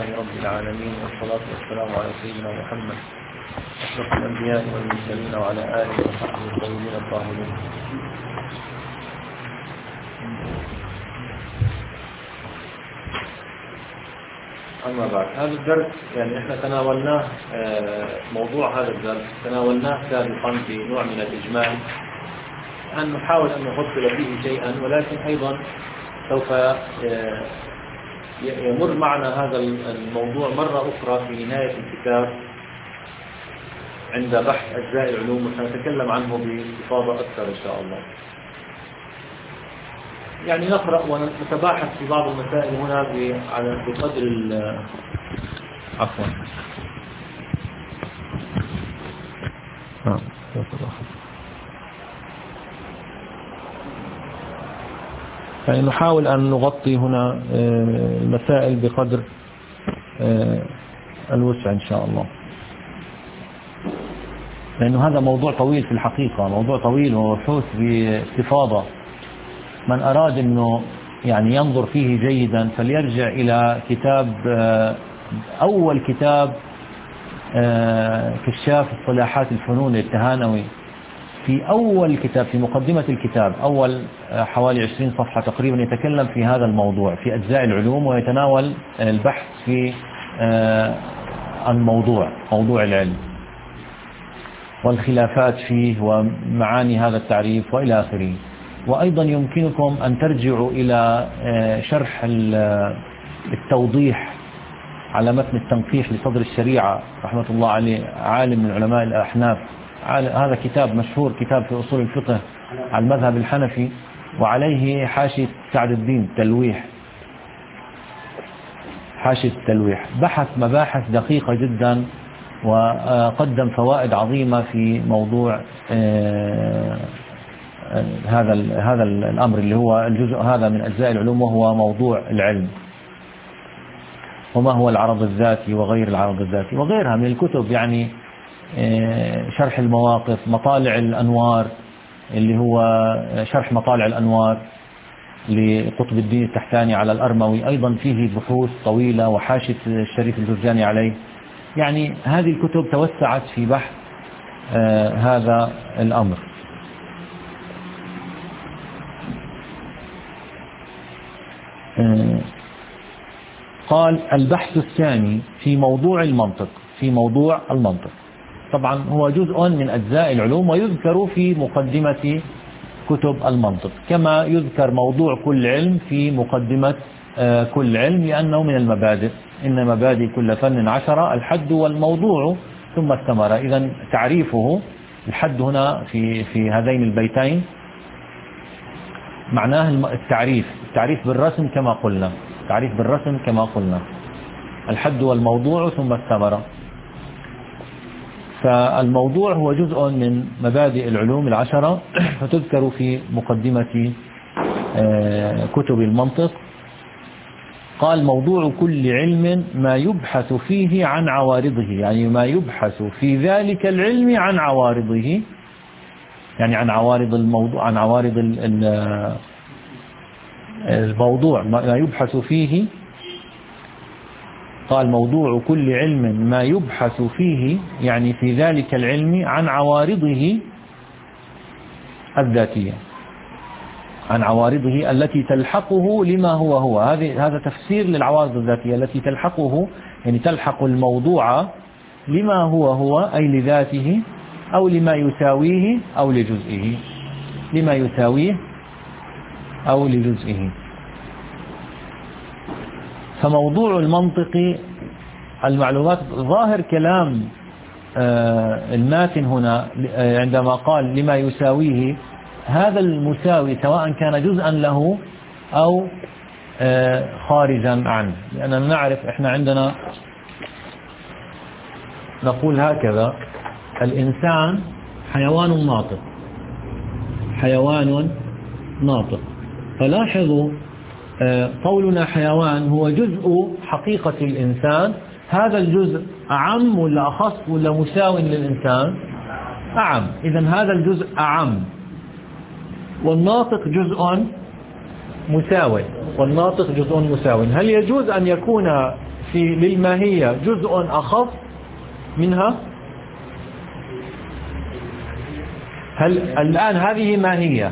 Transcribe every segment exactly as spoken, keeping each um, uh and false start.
لله رب العالمين، والصلاة والسلام على سيدنا محمد أشرف الأنبياء والمرسلين وعلى آله وصحبه الطيبين الطاهرين. أما بعد، هذا الدرس يعني إحنا تناولناه، موضوع هذا الدرس تناولناه سابقا في نوع من الإجمال، أن نحاول أن نفصل فيه شيئا، ولكن أيضا سوف يمر معنا هذا الموضوع مرة أخرى في نهاية الكتاب عند بحث أجزاء العلوم، وسنتكلم عنه باستفاضة أكثر إن شاء الله. يعني نقرأ ونتباحث في بعض المسائل هنا على بقدر عفوا يعني نحاول أن نغطي هنا المسائل بقدر الوسع إن شاء الله، لأنه هذا موضوع طويل في الحقيقة، موضوع طويل وبحوث باستفاضة. من أراد أنه يعني ينظر فيه جيدا فليرجع إلى كتاب أول كتاب كشاف اصطلاحات الفنون للتهانوي. في أول كتاب، في مقدمة الكتاب، أول حوالي عشرين صفحة تقريبا، يتكلم في هذا الموضوع في أجزاء العلوم، ويتناول البحث في الموضوع، موضوع العلم والخلافات فيه ومعاني هذا التعريف وإلى آخره. وأيضا يمكنكم أن ترجعوا إلى شرح التوضيح على متن التنقيح لصدر الشريعة رحمة الله عليه، عالم من علماء الأحناف. هذا كتاب مشهور، كتاب في أصول الفقه على المذهب الحنفي، وعليه حاشية سعد الدين التلويح، حاشية التلويح، بحث مباحث دقيقة جدا وقدم فوائد عظيمة في موضوع هذا هذا الأمر اللي هو الجزء هذا من أجزاء العلوم، وهو موضوع العلم، وما هو العرض الذاتي وغير العرض الذاتي وغيرها من الكتب. يعني شرح المواقف، مطالع الأنوار اللي هو شرح مطالع الأنوار لقطب الدين التحتاني على الأرموي، أيضا فيه بحوث طويلة وحاشية الشريف الجرجاني عليه. يعني هذه الكتب توسعت في بحث هذا الأمر. قال البحث الثاني في موضوع المنطق، في موضوع المنطق. طبعا هو جزء من أجزاء العلوم، ويذكر في مقدمة كتب المنطق، كما يذكر موضوع كل علم في مقدمة كل علم، لأنه من المبادئ. إن مبادئ كل فن عشرة، الحد والموضوع ثم الثمرة. إذن تعريفه الحد هنا في في هذين البيتين معناه التعريف، التعريف بالرسم كما قلنا، تعريف بالرسم كما قلنا، الحد والموضوع ثم الثمرة. فالموضوع هو جزء من مبادئ العلوم العشرة، فتذكر في مقدمة كتب المنطق. قال موضوع كل علم ما يبحث فيه عن عوارضه، يعني ما يبحث في ذلك العلم عن عوارضه، يعني عن عوارض الموضوع، عن عوارض الموضوع ما يبحث فيه. قال موضوع كل علم ما يبحث فيه، يعني في ذلك العلم عن عوارضه الذاتية، عن عوارضه التي تلحقه لما هو هو. هذه هذا تفسير للعوارض الذاتية التي تلحقه، يعني تلحق الموضوع لما هو هو، أي لذاته أو لما يساويه أو لجزئه، لما يساويه أو لجزئه. فموضوع المنطق المعلومات، ظاهر كلام الماتن هنا عندما قال لما يساويه، هذا المساوي سواء كان جزءا له أو خارجا عنه. لأننا نعرف، إحنا عندنا نقول هكذا: الإنسان حيوان ناطق، حيوان ناطق. فلاحظوا قولنا حيوان هو جزء حقيقة الإنسان، هذا الجزء أعم ولا أخص ولا مساو للإنسان؟ أعم. إذن هذا الجزء أعم، والناطق جزء مساو، والناطق جزء مساو. هل يجوز أن يكون في للماهية جزء أخف منها؟ هل الآن هذه ماهية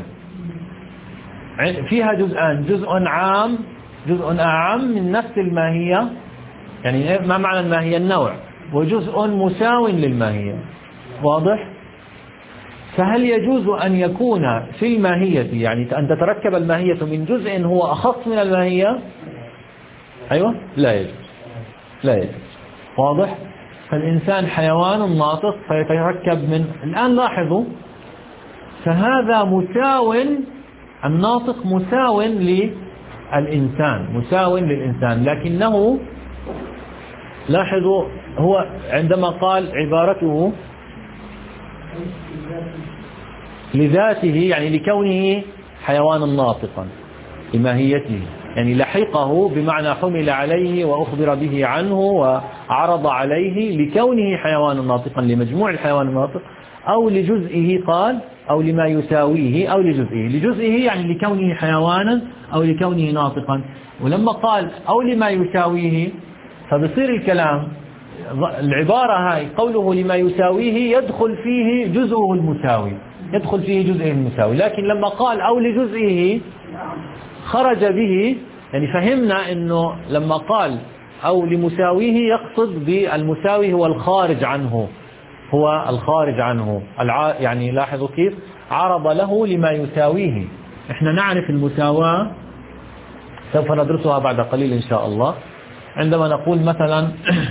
فيها جزءان، جزء عام جزء أعم من نفس الماهية، يعني ما معنى الماهية؟ النوع، وجزء مساو للماهية، واضح؟ فهل يجوز أن يكون في الماهية، يعني أن تتركب الماهية من جزء هو أخص من الماهية؟ أيوة، لا يجوز، لا يجوز، واضح؟ فالإنسان حيوان ناطق فيتركب من، الآن لاحظوا، فهذا مساو، الناطق مساو للإنسان، مساو للإنسان، لكنه لاحظوا هو عندما قال عبارته لذاته، يعني لكونه حيوانا ناطقا لماهيته، يعني لحقه بمعنى حمل عليه وأخبر به عنه وعرض عليه لكونه حيوانا ناطقا، لمجموع الحيوان الناطق، أو لجزئه قال، أو لما يساويه، أو لجزئه، لجزئه يعني لكونه حيوانا أو لكونه ناطقا. ولما قال أو لما يساويه فبصير الكلام العبارة هاي قوله لما يساويه يدخل فيه جزءه المساوي، يدخل فيه جزئه المساوي، لكن لما قال أو لجزئه خرج به، يعني فهمنا أنه لما قال أو لمساويه يقصد بالمساوي هو الخارج عنه، هو الخارج عنه الع... يعني لاحظوا كيف عرض له لما يساويه. احنا نعرف المساواة، سوف ندرسها بعد قليل إن شاء الله، عندما نقول مثلا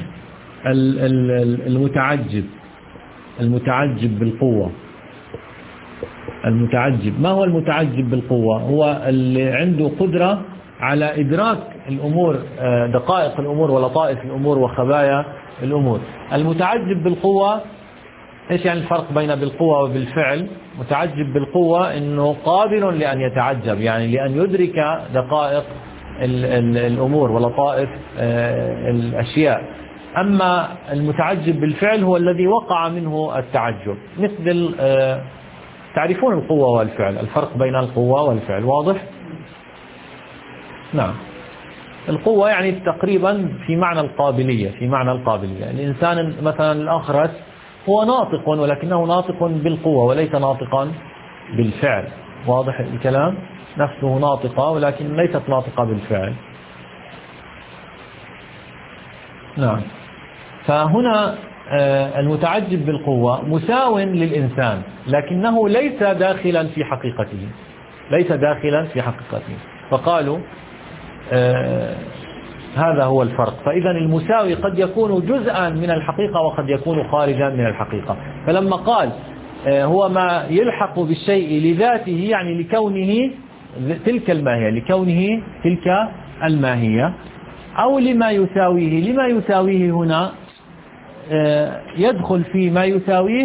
المتعجب، المتعجب بالقوة، المتعجب، ما هو المتعجب بالقوة؟ هو اللي عنده قدرة على إدراك الأمور، دقائق الأمور ولطائف الأمور وخبايا الأمور. المتعجب بالقوة، إيش يعني الفرق بين بالقوة وبالفعل؟ متعجب بالقوة إنه قادر لأن يتعجب، يعني لأن يدرك دقائق الأمور ولطائف الأشياء. أما المتعجب بالفعل هو الذي وقع منه التعجب، مثل تعرفون القوة والفعل، الفرق بين القوة والفعل واضح؟ نعم، القوة يعني تقريبا في معنى القابلية، في معنى القابلية. الإنسان مثلا الأخرس هو ناطق ولكنه ناطق بالقوة وليس ناطقا بالفعل، واضح الكلام؟ نفسه ناطقة ولكن ليست ناطقة بالفعل. نعم، فهنا المتعجب بالقوة مساو للإنسان لكنه ليس داخلا في حقيقته، ليس داخلا في حقيقته، فقالوا آه هذا هو الفرق. فإذا المساوي قد يكون جزءا من الحقيقة وقد يكون خارجا من الحقيقة. فلما قال آه هو ما يلحق بالشيء لذاته، يعني لكونه تلك الماهية، لكونه تلك الماهية، أو لما يساويه. لما يساويه هنا آه يدخل في ما يساويه،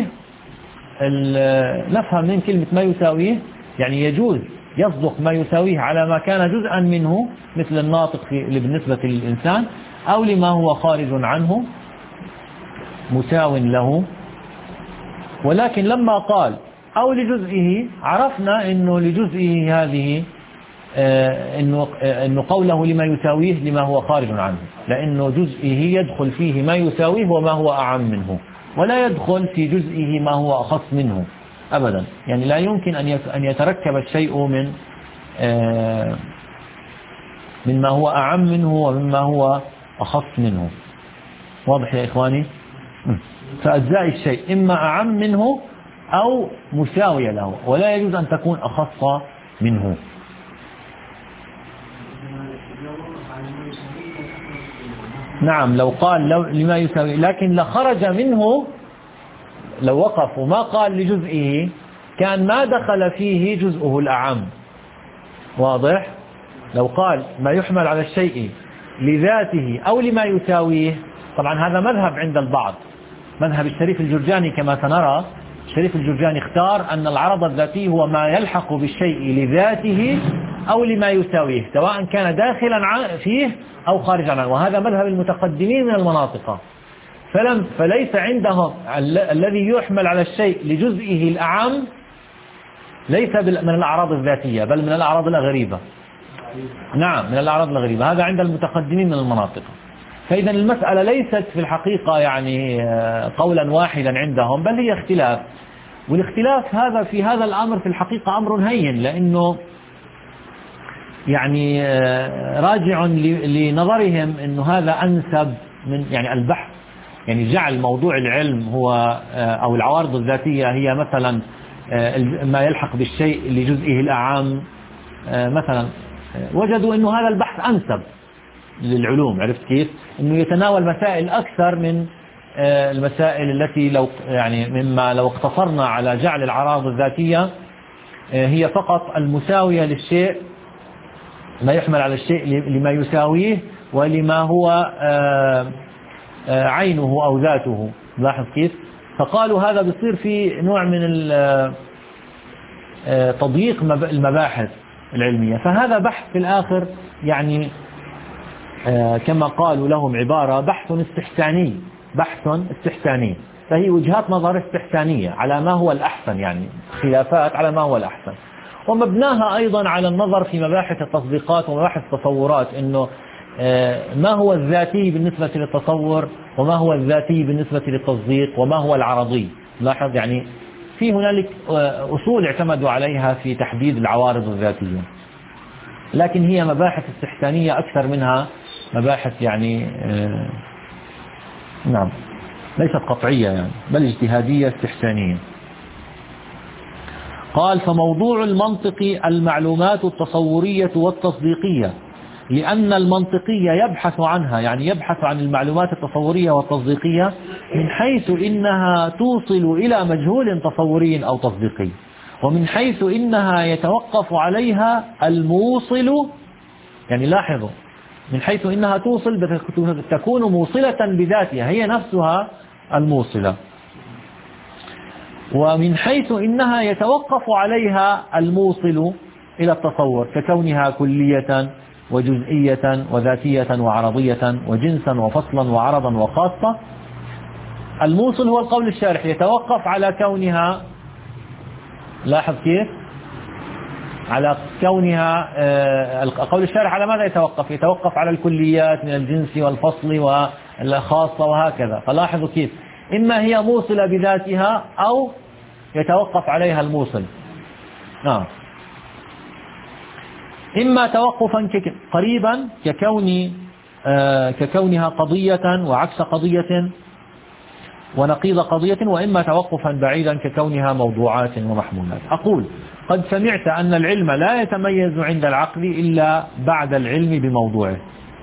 نفهم من كلمة ما يساويه، يعني يجوز يصدق ما يساويه على ما كان جزءا منه مثل الناطق في بالنسبة للإنسان، أو لما هو خارج عنه مساو له. ولكن لما قال أو لجزئه عرفنا أنه لجزئه هذه آه إنه, آه إنه قوله لما يساويه لما هو خارج عنه، لأنه جزئه يدخل فيه ما يساويه وما هو أعم منه، ولا يدخل في جزئه ما هو أخص منه أبدا. يعني لا يمكن أن يتركب الشيء من آه مما هو أعم منه ومما هو أخص منه. واضح يا إخواني؟ فأجزاء الشيء إما أعم منه أو مساوية له، ولا يجوز أن تكون أخص منه. نعم، لو قال لو لما يساوي، لكن لخرج منه، لو وقف وما قال لجزئه كان ما دخل فيه جزءه الأعم. واضح؟ لو قال ما يحمل على الشيء لذاته أو لما يساويه، طبعا هذا مذهب عند البعض، مذهب الشريف الجرجاني كما سنرى. الشريف الجرجاني اختار أن العرض الذاتي هو ما يلحق بالشيء لذاته أو لما يساويه، سواء كان داخلا فيه أو خارجا عنه، وهذا مذهب المتقدمين من المناطق. فلم فليس عندهم الذي يحمل على الشيء لجزئه الأعم ليس من الأعراض الذاتية، بل من الأعراض الغريبة. نعم، من الأعراض الغريبة، هذا عند المتقدمين من المناطق. فإذا المسألة ليست في الحقيقة يعني قولا واحدا عندهم، بل هي اختلاف. والاختلاف هذا في هذا الأمر في الحقيقة أمر هين، لأنه يعني راجع لنظرهم أنه هذا أنسب من يعني البحث، يعني جعل موضوع العلم هو أو العوارض الذاتية هي مثلا ما يلحق بالشيء لجزئه الأعم مثلا. وجدوا أنه هذا البحث أنسب للعلوم، عرفت كيف؟ أنه يتناول مسائل أكثر من المسائل التي لو يعني مما لو اقتصرنا على جعل العوارض الذاتية هي فقط المساوية للشيء، ما يحمل على الشيء لما يساويه ولما هو عينه أو ذاته. لاحظ كيف؟ فقالوا هذا بيصير في نوع من تضييق المباحث العلمية، فهذا بحث في الآخر يعني كما قالوا لهم عبارة بحث استحساني، بحث استحساني، فهي وجهات نظر استحسانية على ما هو الأحسن، يعني خلافات على ما هو الأحسن، ومبناها أيضا على النظر في مباحث التطبيقات ومباحث التصورات، أنه ما هو الذاتي بالنسبة للتصور وما هو الذاتي بالنسبة للتصديق وما هو العرضي. لاحظ يعني في هنالك أصول اعتمدوا عليها في تحديد العوارض الذاتية، لكن هي مباحث استحسانية أكثر منها مباحث يعني آه نعم ليست قطعية يعني، بل اجتهادية استحسانية. قال فموضوع المنطق المعلومات التصورية والتصديقية، لأن المنطقية يبحث عنها، يعني يبحث عن المعلومات التصورية والتصديقية من حيث إنها توصل إلى مجهول تصوري أو تصديقي، ومن حيث إنها يتوقف عليها الموصل، يعني لاحظوا من حيث إنها توصل تكون موصلة بذاتها هي نفسها الموصلة، ومن حيث إنها يتوقف عليها الموصل إلى التصور ككونها كلية وجزئية وذاتية وعرضية وجنسا وفصلا وعرضا وخاصة. الموصل هو القول الشارح يتوقف على كونها، لاحظ كيف؟ على كونها القول الشارح على ماذا يتوقف؟ يتوقف على الكليات من الجنس والفصل والخاصة وهكذا. فلاحظوا كيف إما هي موصلة بذاتها أو يتوقف عليها الموصل، نعم، إما توقفا قريبا ككون ككونها قضية وعكس قضية ونقيض قضية، وإما توقفا بعيدا ككونها موضوعات ومحمولات. أقول قد سمعت أن العلم لا يتميز عند العقل إلا بعد العلم بموضوعه.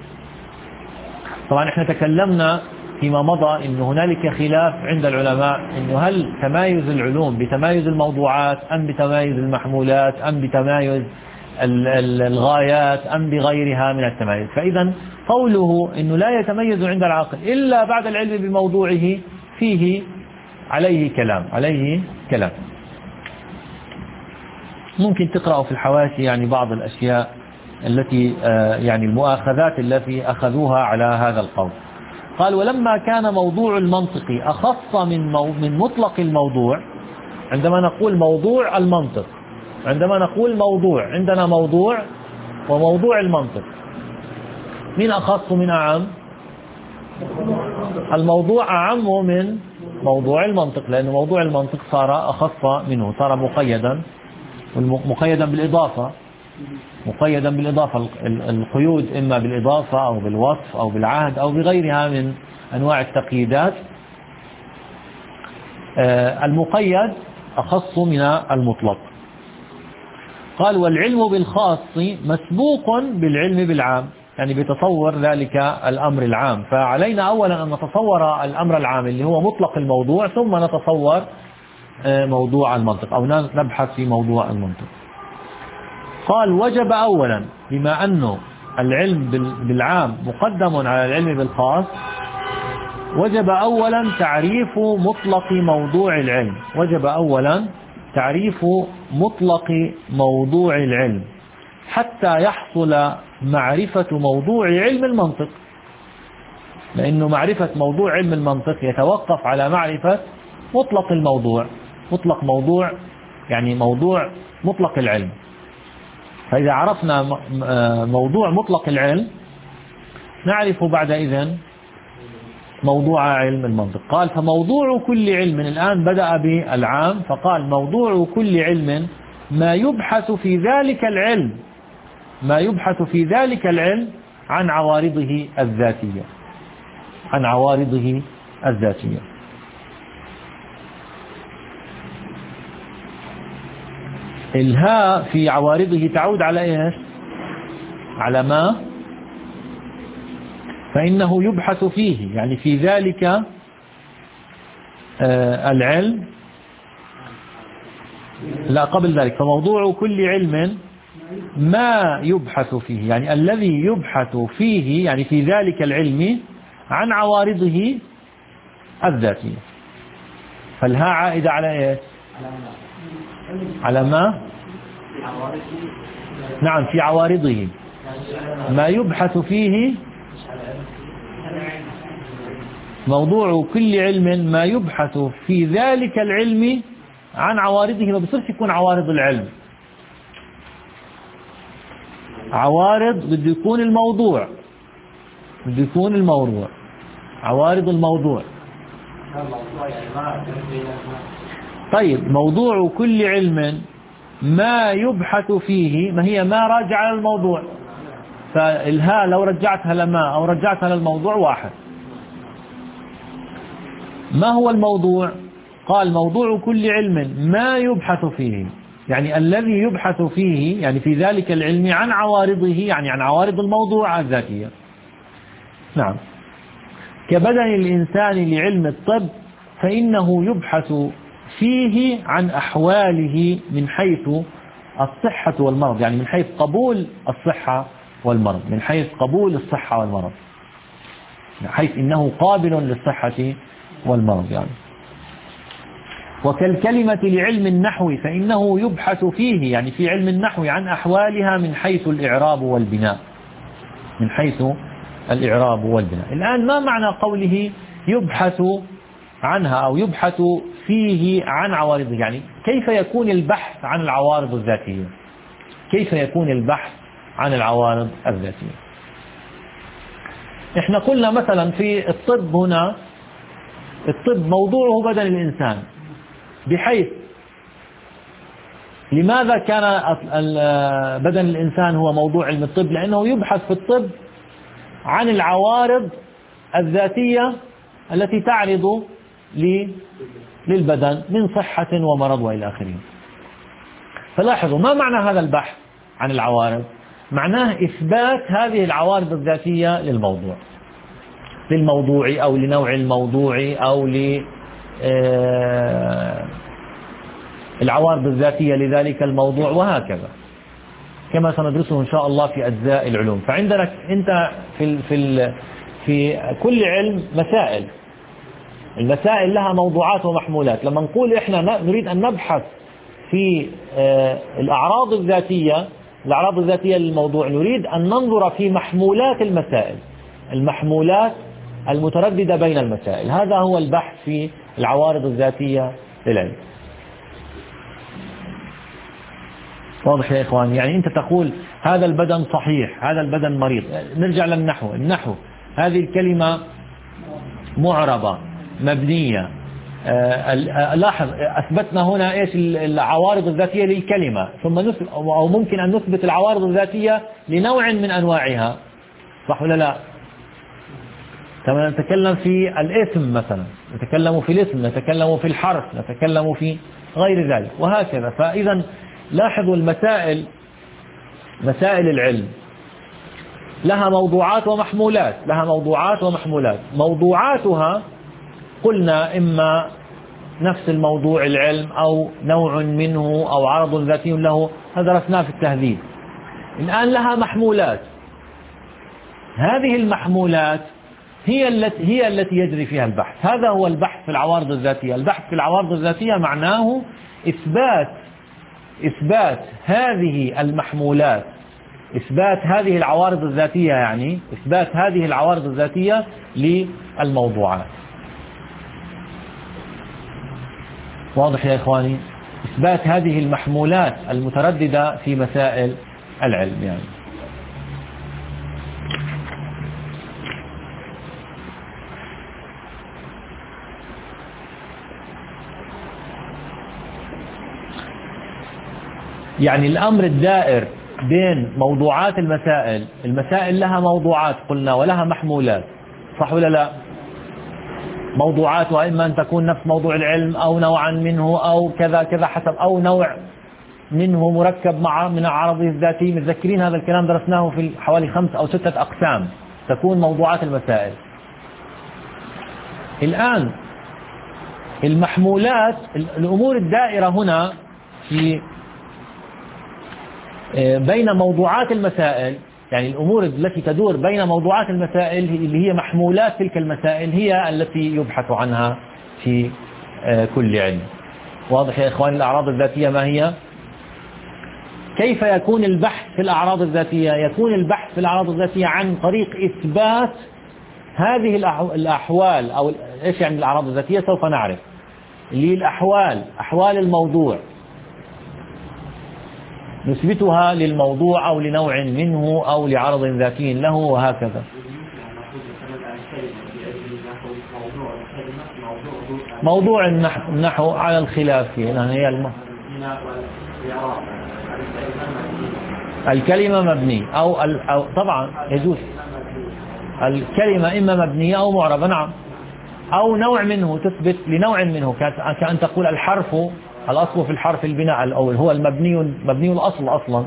طبعا احنا تكلمنا فيما مضى أن هنالك خلاف عند العلماء أنه هل تمايز العلوم بتمايز الموضوعات أم بتمايز المحمولات أم بتمايز الغايات أم بغيرها من التمايز. فإذا قوله أنه لا يتميز عند العقل إلا بعد العلم بموضوعه فيه عليه كلام عليه كلام ممكن تقرأوا في الحواشي يعني بعض الأشياء التي يعني المؤاخذات التي أخذوها على هذا القول. قال ولما كان موضوع المنطق أخص من من مطلق الموضوع. عندما نقول موضوع المنطق، عندما نقول موضوع، عندنا موضوع وموضوع المنطق، من أخص من أعم؟ الموضوع أعم من موضوع المنطق، لأن موضوع المنطق صار أخص منه، صار مقيدا، مقيدا بالإضافة، مقيدا بالإضافة. القيود إما بالإضافة أو بالوصف أو بالعهد أو بغيرها من أنواع التقييدات. المقيد أخص من المطلق. قال والعلم بالخاص مسبوق بالعلم بالعام، يعني بتصور ذلك الأمر العام، فعلينا أولا أن نتصور الأمر العام اللي هو مطلق الموضوع، ثم نتصور موضوع المنطق أو نبحث في موضوع المنطق. قال وجب أولا، بما أنه العلم بالعام مقدم على العلم بالخاص، وجب أولا تعريف مطلق موضوع العلم، وجب أولا تعريف مطلق موضوع العلم حتى يحصل معرفة موضوع علم المنطق، لأنه معرفة موضوع علم المنطق يتوقف على معرفة مطلق الموضوع، مطلق موضوع يعني موضوع مطلق العلم. فإذا عرفنا موضوع مطلق العلم نعرف بعد إذن موضوع علم المنطق. قال فموضوع كل علم، الآن بدأ بالعام فقال موضوع كل علم ما يبحث في ذلك العلم ما يبحث في ذلك العلم عن عوارضه الذاتية عن عوارضه الذاتية. الهاء في عوارضه تعود على ايش؟ على ما، فإنه يبحث فيه يعني في ذلك آه العلم. لا قبل ذلك، فموضوع كل علم ما يبحث فيه يعني الذي يبحث فيه يعني في ذلك العلم عن عوارضه الذاتية. فالها عائدة على ايش؟ على ما، نعم في عوارضه ما يبحث فيه. موضوع كل علم ما يبحث في ذلك العلم عن عوارضه. ما بصيرش يكون عوارض العلم، عوارض بده يكون الموضوع بده يكون الموضوع عوارض الموضوع. طيب موضوع كل علم ما يبحث فيه، ما هي ما راجع للموضوع، فالها لو رجعتها لما أو رجعتها للموضوع واحد. ما هو الموضوع؟ قال موضوع كل علم ما يبحث فيه يعني الذي يبحث فيه يعني في ذلك العلم عن عوارضه يعني عن عوارض الموضوع الذاتية. نعم. كبدن الإنسان لعلم الطب فإنه يبحث فيه عن أحواله من حيث الصحة والمرض، يعني من حيث قبول الصحة والمرض من حيث قبول الصحة والمرض من حيث إنه قابل للصحة والمرض يعني. وكالكلمة لعلم النحو فإنه يبحث فيه يعني في علم النحو عن أحوالها من حيث الإعراب والبناء من حيث الإعراب والبناء. الآن ما معنى قوله يبحث عنها أو يبحث فيه عن عوارضه؟ يعني كيف يكون البحث عن العوارض الذاتية؟ كيف يكون البحث عن العوارض الذاتية؟ احنا قلنا مثلا في الطب هنا الطب موضوعه بدن الإنسان، بحيث لماذا كان بدن الإنسان هو موضوع علم الطب؟ لأنه يبحث في الطب عن العوارض الذاتية التي تعرض للبدن من صحة ومرض وإلى آخره. فلاحظوا ما معنى هذا البحث عن العوارض؟ معناه إثبات هذه العوارض الذاتية للموضوع للموضوع أو لنوع الموضوع أو للعوارض الذاتية لذلك الموضوع وهكذا، كما سندرسه إن شاء الله في أجزاء العلوم. فعندك أنت في في في كل علم مسائل، المسائل لها موضوعات ومحمولات. لما نقول إحنا نريد أن نبحث في الأعراض الذاتية الأعراض الذاتية للموضوع، نريد أن ننظر في محمولات المسائل المحمولات المترددة بين المسائل. هذا هو البحث في العوارض الذاتية للعلم. واضح يا إخوان؟ يعني أنت تقول هذا البدن صحيح، هذا البدن مريض. نرجع للنحو. النحو هذه الكلمة معربة مبنية. آه لاحظ أثبتنا هنا إيش العوارض الذاتية للكلمة، ثم نثبت أو ممكن أن نثبت العوارض الذاتية لنوع من أنواعها، صح ولا لا؟ كما نتكلم في الاسم مثلا، نتكلم في الاسم، نتكلم في الحرف، نتكلم في غير ذلك وهكذا. فإذا لاحظوا المسائل مسائل العلم لها موضوعات ومحمولات لها موضوعات ومحمولات. موضوعاتها قلنا إما نفس الموضوع العلم أو نوع منه أو عرض ذاتي له، هذا درسناه في التهذيب. الآن لها محمولات. هذه المحمولات هي التي هي التي يجري فيها البحث. هذا هو البحث في العوارض الذاتية. البحث في العوارض الذاتية معناه إثبات إثبات هذه المحمولات، إثبات هذه العوارض الذاتية، يعني إثبات هذه العوارض الذاتية للموضوعات. واضح يا إخواني؟ إثبات هذه المحمولات المترددة في مسائل العلم يعني. يعني الأمر الدائر بين موضوعات المسائل، المسائل لها موضوعات قلنا ولها محمولات، صح ولا لا؟ موضوعاتها إما أن تكون نفس موضوع العلم أو نوعا منه أو كذا كذا حسب، أو نوع منه مركب مع من عرضه الذاتي. متذكرين هذا الكلام درسناه في حوالي خمس أو ستة أقسام تكون موضوعات المسائل. الآن المحمولات، الأمور الدائرة هنا في بين موضوعات المسائل، يعني الأمور التي تدور بين موضوعات المسائل اللي هي محمولات تلك المسائل هي التي يبحث عنها في كل علم. واضح يا إخواني؟ الأعراض الذاتية ما هي؟ كيف يكون البحث في الأعراض الذاتية؟ يكون البحث في الأعراض الذاتية عن طريق إثبات هذه الأحوال، أو إيش يعني الأعراض الذاتية سوف نعرف، اللي هي الأحوال، أحوال الموضوع نثبتها للموضوع أو لنوع منه أو لعرض ذاتي له وهكذا. موضوع النحو على الخلاف فيه، هي الم... الكلمة مبنية أو, أو طبعا يجوز الكلمة إما مبنية أو معربة، نعم، أو نوع منه، تثبت لنوع منه، كأن تقول الحرف، الأصل في الحرف البناء الأول هو المبني، مبني الأصل أصلا.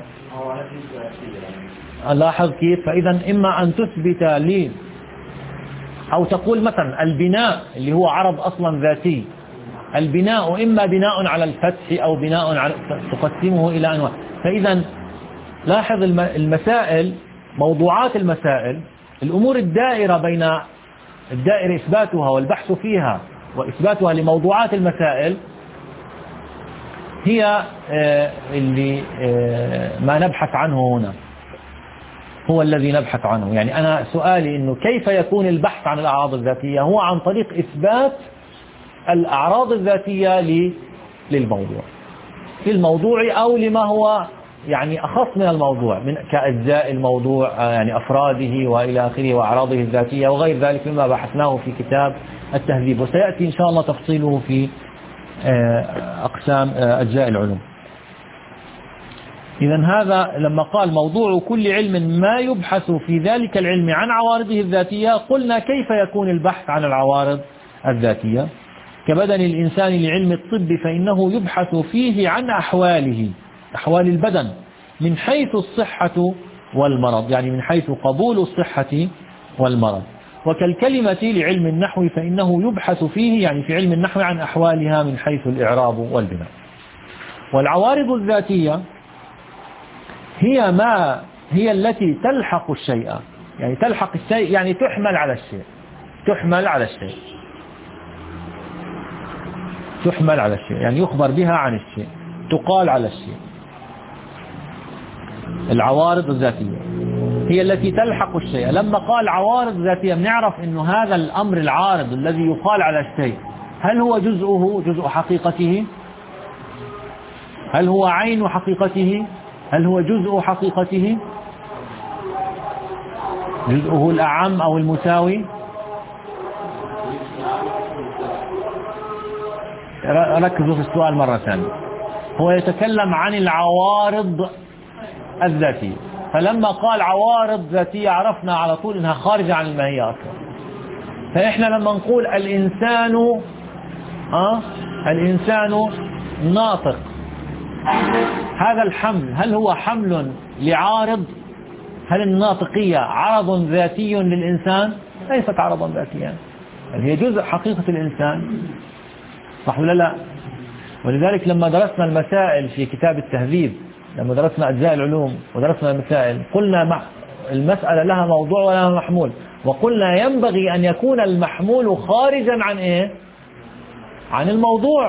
لاحظ كيف؟ فإذا إما أن تثبت لي أو تقول مثلا البناء اللي هو عرض أصلا ذاتي، البناء إما بناء على الفتح أو بناء على، تقسمه إلى أنواع. فإذا لاحظ المسائل، موضوعات المسائل، الأمور الدائرة بين الدائرة إثباتها والبحث فيها وإثباتها لموضوعات المسائل هي اللي ما نبحث عنه هنا، هو الذي نبحث عنه. يعني أنا سؤالي إنه كيف يكون البحث عن الأعراض الذاتية؟ هو عن طريق إثبات الأعراض الذاتية للموضوع، للموضوع أو لما هو يعني أخص من الموضوع، من كأجزاء الموضوع، يعني أفراده وإلى آخره وأعراضه الذاتية وغير ذلك مما بحثناه في كتاب التهذيب، وسيأتي إن شاء الله تفصيله في أقسام أجزاء العلوم. إذن هذا لما قال موضوع كل علم ما يبحث في ذلك العلم عن عوارضه الذاتية، قلنا كيف يكون البحث عن العوارض الذاتية؟ كبدن الإنسان لعلم الطب فإنه يبحث فيه عن أحواله، أحوال البدن، من حيث الصحة والمرض، يعني من حيث قبول الصحة والمرض. وكالكلمة لعلم النحو فإنه يبحث فيه، يعني في علم النحو، عن أحوالها من حيث الإعراب والبناء. والعوارض الذاتية هي ما هي التي تلحق الشيء، يعني تلحق الشيء يعني تحمل على الشيء، تحمل على الشيء تحمل على الشيء يعني يخبر بها عن الشيء، تقال على الشيء. العوارض الذاتية هي التي تلحق الشيء. لما قال عوارض ذاتية بنعرف انه هذا الامر العارض الذي يقال على الشيء، هل هو جزءه جزء حقيقته؟ هل هو عين حقيقته؟ هل هو جزء حقيقته؟ جزءه الأعم أو المساوي؟ ركزوا في السؤال مرة ثانية. هو يتكلم عن العوارض الذاتية، فلما قال عوارض ذاتية عرفنا على طول انها خارجة عن الماهية اصلا. فاحنا لما نقول الانسان اه الانسان ناطق، هذا الحمل هل هو حمل لعارض؟ هل الناطقية عرض ذاتي للإنسان؟ ليست عرضا ذاتيا، هي جزء حقيقة الإنسان، صح ولا لا؟ ولذلك لما درسنا المسائل في كتاب التهذيب، لما درسنا أجزاء العلوم ودرسنا المسائل، قلنا المسألة لها موضوع ولها محمول، وقلنا ينبغي أن يكون المحمول خارجا عن إيه؟ عن الموضوع.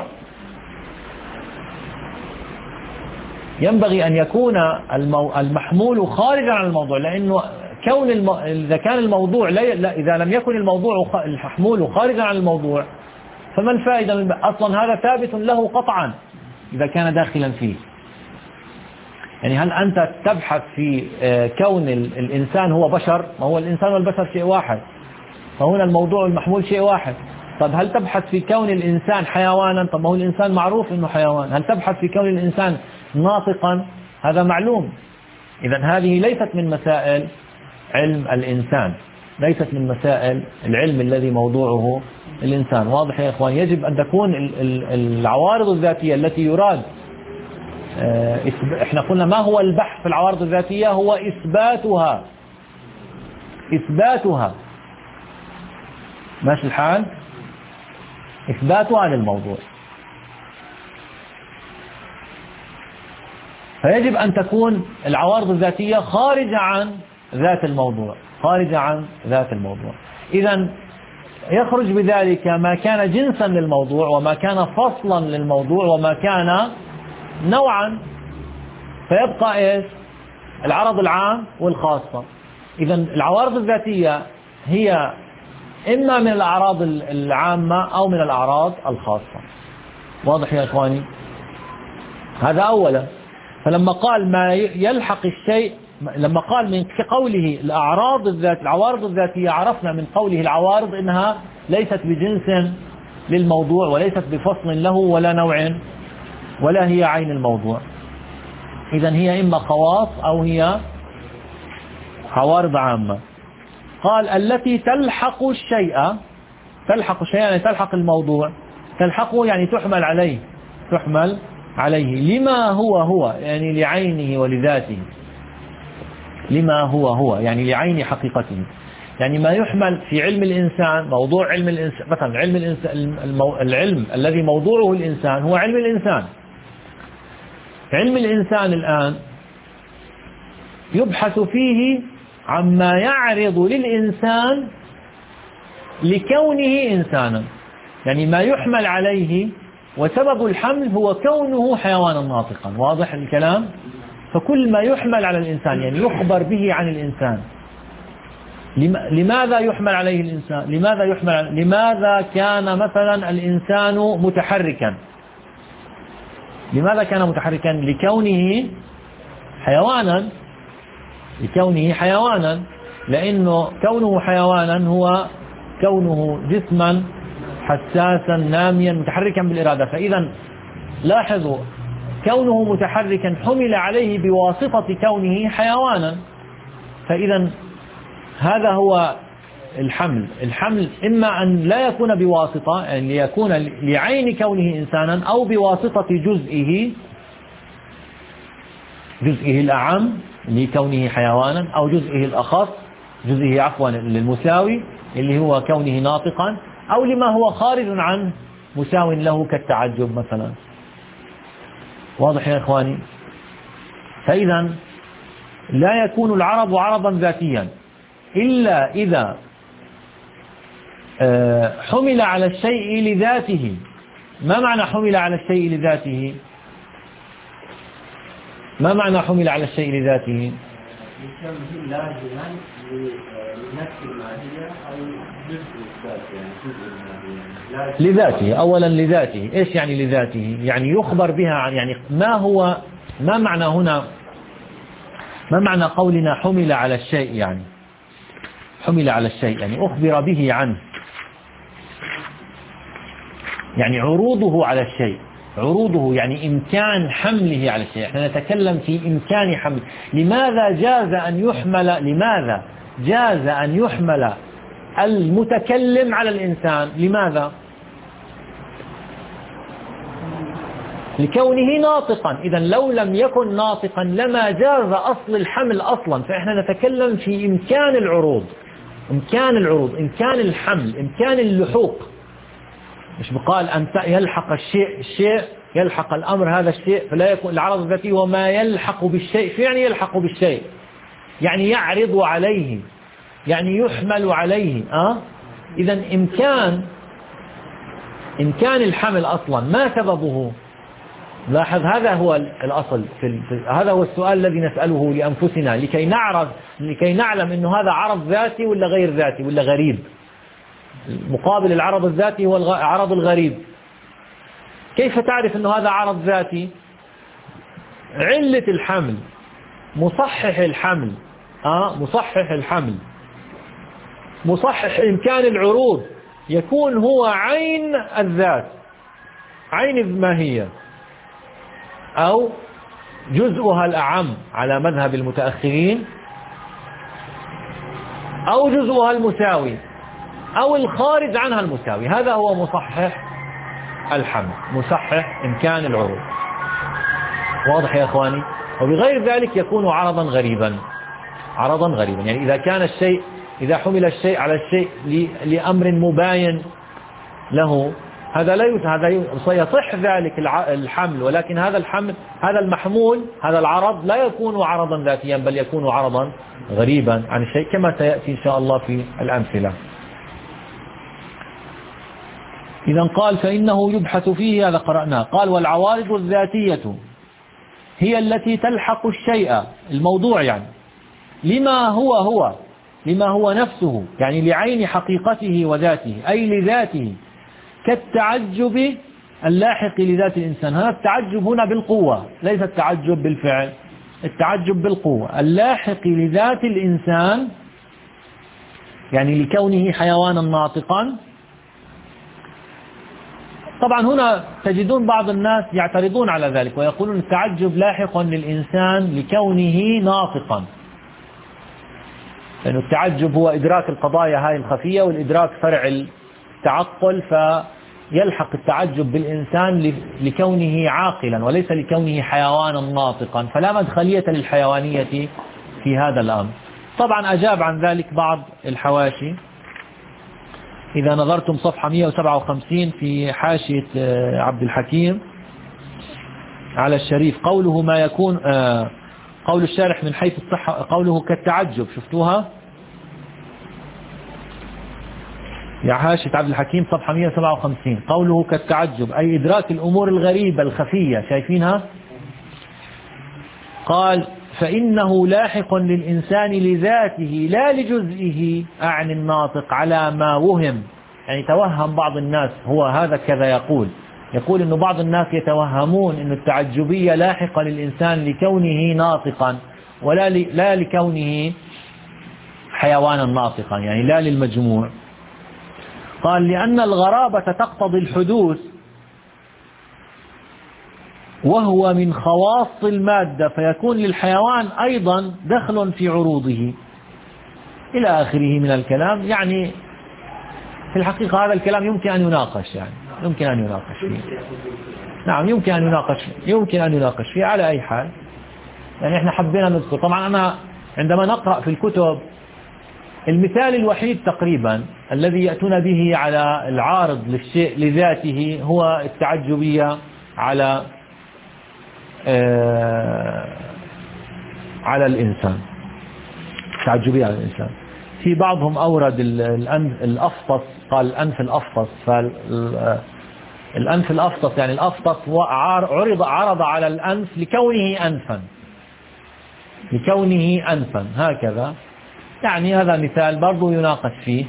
ينبغي أن يكون المحمول خارجا عن الموضوع، لأنه كون الم... إذا كان الموضوع لا... لا... إذا لم يكن الموضوع المحمول خارجا عن الموضوع فما الفائدة من... أصلا هذا ثابت له قطعا إذا كان داخلا فيه. يعني هل أنت تبحث في كون الإنسان هو بشر؟ ما هو الإنسان والبشر شيء واحد، فهنا الموضوع المحمول شيء واحد. طب هل تبحث في كون الإنسان حيوانا؟ طب ما هو الإنسان معروف إنه حيوان. هل تبحث في كون الإنسان ناطقا، هذا معلوم. إذن هذه ليست من مسائل علم الإنسان، ليست من مسائل العلم الذي موضوعه الإنسان. واضح يا إخوان؟ يجب أن تكون العوارض الذاتية التي يراد، احنا قلنا ما هو البحث في العوارض الذاتية؟ هو إثباتها، إثباتها، ماشي الحال، إثباتها للموضوع. فيجب أن تكون العوارض الذاتية خارجة عن ذات الموضوع، خارجة عن ذات الموضوع. إذن يخرج بذلك ما كان جنسا للموضوع، وما كان فصلا للموضوع، وما كان نوعا، فيبقى إيش؟ العرض العام والخاصة. إذن العوارض الذاتية هي إما من الأعراض العامة أو من الأعراض الخاصة. واضح يا إخواني؟ هذا أولا. فلما قال ما يلحق الشيء، لما قال من قوله الأعراض الذات العوارض الذاتية، عرفنا من قوله العوارض إنها ليست بجنس للموضوع، وليست بفصل له ولا نوع، ولا هي عين الموضوع. إذن هي إما خواص أو هي عوارض عامة. قال التي تلحق الشيء، تلحق الشيء يعني تلحق الموضوع، تلحقه يعني تحمل عليه، تحمل عليه لما هو هو، يعني لعينه ولذاته. لما هو هو يعني لعين حقيقته، يعني ما يحمل في علم الإنسان، موضوع علم الإنسان. مثلا علم الإنسان، العلم الذي موضوعه الإنسان هو علم الإنسان. علم الإنسان الآن يبحث فيه عما يعرض للإنسان لكونه إنسانا، يعني ما يحمل عليه، وسبب الحمل هو كونه حيوانا ناطقا. واضح الكلام؟ فكل ما يحمل على الإنسان يعني يخبر به عن الإنسان. لماذا يحمل عليه الإنسان؟ لماذا يحمل عليه؟ لماذا كان مثلا الإنسان متحركا؟ لماذا كان متحركا؟ لكونه حيوانا، لكونه حيوانا، لأنه كونه حيوانا هو كونه جسما حساسا ناميا متحركا بالإرادة. فإذا لاحظوا، كونه متحركا حمل عليه بواسطة كونه حيوانا. فإذا هذا هو الحمل. الحمل إما أن لا يكون بواسطة، يعني ليكون لعين كونه إنسانا، أو بواسطة جزئه، جزئه الأعم لكونه حيوانا، أو جزئه الأخص، جزئه عفوا للمساوي اللي هو كونه ناطقا، أو لما هو خارج عن مساو له كالتعجب مثلا. واضح يا إخواني؟ فإذا لا يكون العرض عرضا ذاتيا إلا إذا حمل على الشيء لذاته. ما معنى حمل على الشيء لذاته؟ ما معنى حمل على الشيء لذاته؟ لذاته. أولا لذاته. إيش يعني لذاته؟ يعني يخبر بها عن، يعني ما هو، ما معنى هنا، ما معنى قولنا حمل على الشيء؟ يعني حمل على الشيء يعني أخبر به عنه، يعني عروضه على الشيء، عروضه يعني إمكان حمله على الشيء. احنا نتكلم في إمكان حمل. لماذا جاز أن يحمل، لماذا جاز أن يحمل المتكلم على الإنسان؟ لماذا؟ لكونه ناطقا. إذا لو لم يكن ناطقا لما جاز أصل الحمل أصلا. فإحنا نتكلم في إمكان العروض، إمكان العروض، إمكان الحمل، إمكان اللحوق. مش بقال أن يلحق الشيء الشيء يلحق الأمر هذا الشيء، فلا يكون العرض الذاتي وما يلحق بالشيء. في يعني يلحق بالشيء يعني يعرض عليه، يعني يحمل عليه. أه؟ إذا إمكان إمكان الحمل أصلا ما سببه؟ لاحظ هذا هو الأصل في هذا هو السؤال الذي نسأله لأنفسنا لكي نعرف، لكي نعلم إنه هذا عرض ذاتي ولا غير ذاتي ولا غريب. مقابل العرض الذاتي هو العرض الغريب. كيف تعرف أنه هذا عرض ذاتي؟ علة الحمل، مصحح الحمل، آه مصحح الحمل، مصحح إمكان العروض يكون هو عين الذات، عين الماهية، أو جزءها الأعم على مذهب المتأخرين، أو جزءها المساوي، أو الخارج عنها المساوي. هذا هو مصحح الحمل، مصحح إمكان العروض. واضح يا إخواني؟ وبغير ذلك يكون عرضا غريبا، عرضا غريبا. يعني إذا كان الشيء، إذا حمل الشيء على الشيء لأمر مباين له، هذا لا يت... هذا يصح ذلك الحمل، ولكن هذا الحمل، هذا المحمول، هذا العرض لا يكون عرضا ذاتيا، بل يكون عرضا غريبا عن الشيء، كما سيأتي إن شاء الله في الأمثلة. إذا قال فإنه يبحث فيه، هذا قرأناه. قال والعوارض الذاتية هي التي تلحق الشيء، الموضوع يعني، لما هو هو، لما هو نفسه، يعني لعين حقيقته وذاته، أي لذاته، كالتعجب اللاحق لذات الإنسان. هذا التعجب هنا بالقوة، ليس التعجب بالفعل، التعجب بالقوة، اللاحق لذات الإنسان، يعني لكونه حيوانا ناطقا. طبعا هنا تجدون بعض الناس يعترضون على ذلك ويقولون التعجب لاحق للإنسان لكونه ناطقا، لأن التعجب هو إدراك القضايا هاي الخفية، والإدراك فرع التعقل، فيلحق التعجب بالإنسان لكونه عاقلا وليس لكونه حيوانا ناطقا، فلا مدخلية للحيوانية في هذا الأمر. طبعا أجاب عن ذلك بعض الحواشي. إذا نظرتم صفحة مئة وسبعة وخمسين في حاشية عبد الحكيم على الشريف، قوله ما يكون، قول الشارح من حيث الصحة، قوله كالتعجب، شفتوها يا حاشية عبد الحكيم صفحة مئة وسبعة وخمسين، قوله كالتعجب أي إدراك الأمور الغريبة الخفية، شايفينها؟ قال فإنه لاحق للإنسان لذاته لا لجزئه، أعني الناطق، على ما وهم. يعني توهم بعض الناس، هو هذا كذا يقول، يقول أن بعض الناس يتوهمون أن التعجبية لاحقة للإنسان لكونه ناطقا، ولا لا لكونه حيوانا ناطقا، يعني لا للمجموع. قال لأن الغرابة تقتضي الحدوث، وهو من خواص المادة، فيكون للحيوان أيضا دخل في عروضه، إلى آخره من الكلام. يعني في الحقيقة هذا الكلام يمكن أن يناقش، يعني يمكن أن يناقش فيه، نعم يمكن أن يناقش فيه. يمكن أن يناقش فيه على أي حال. يعني إحنا حبينا نذكر. طبعا أنا عندما نقرأ في الكتب، المثال الوحيد تقريبا الذي يأتون به على العارض للشيء لذاته هو التعجبية على آه على الإنسان، تعجبية على الإنسان. في بعضهم أورد الأنف الأفطس، قال الأنف الأفطس، فالأنف الأفطس يعني الأفطس عرض عرض على الأنف لكونه أنفا، لكونه أنفا هكذا. يعني هذا مثال برضو يناقش فيه،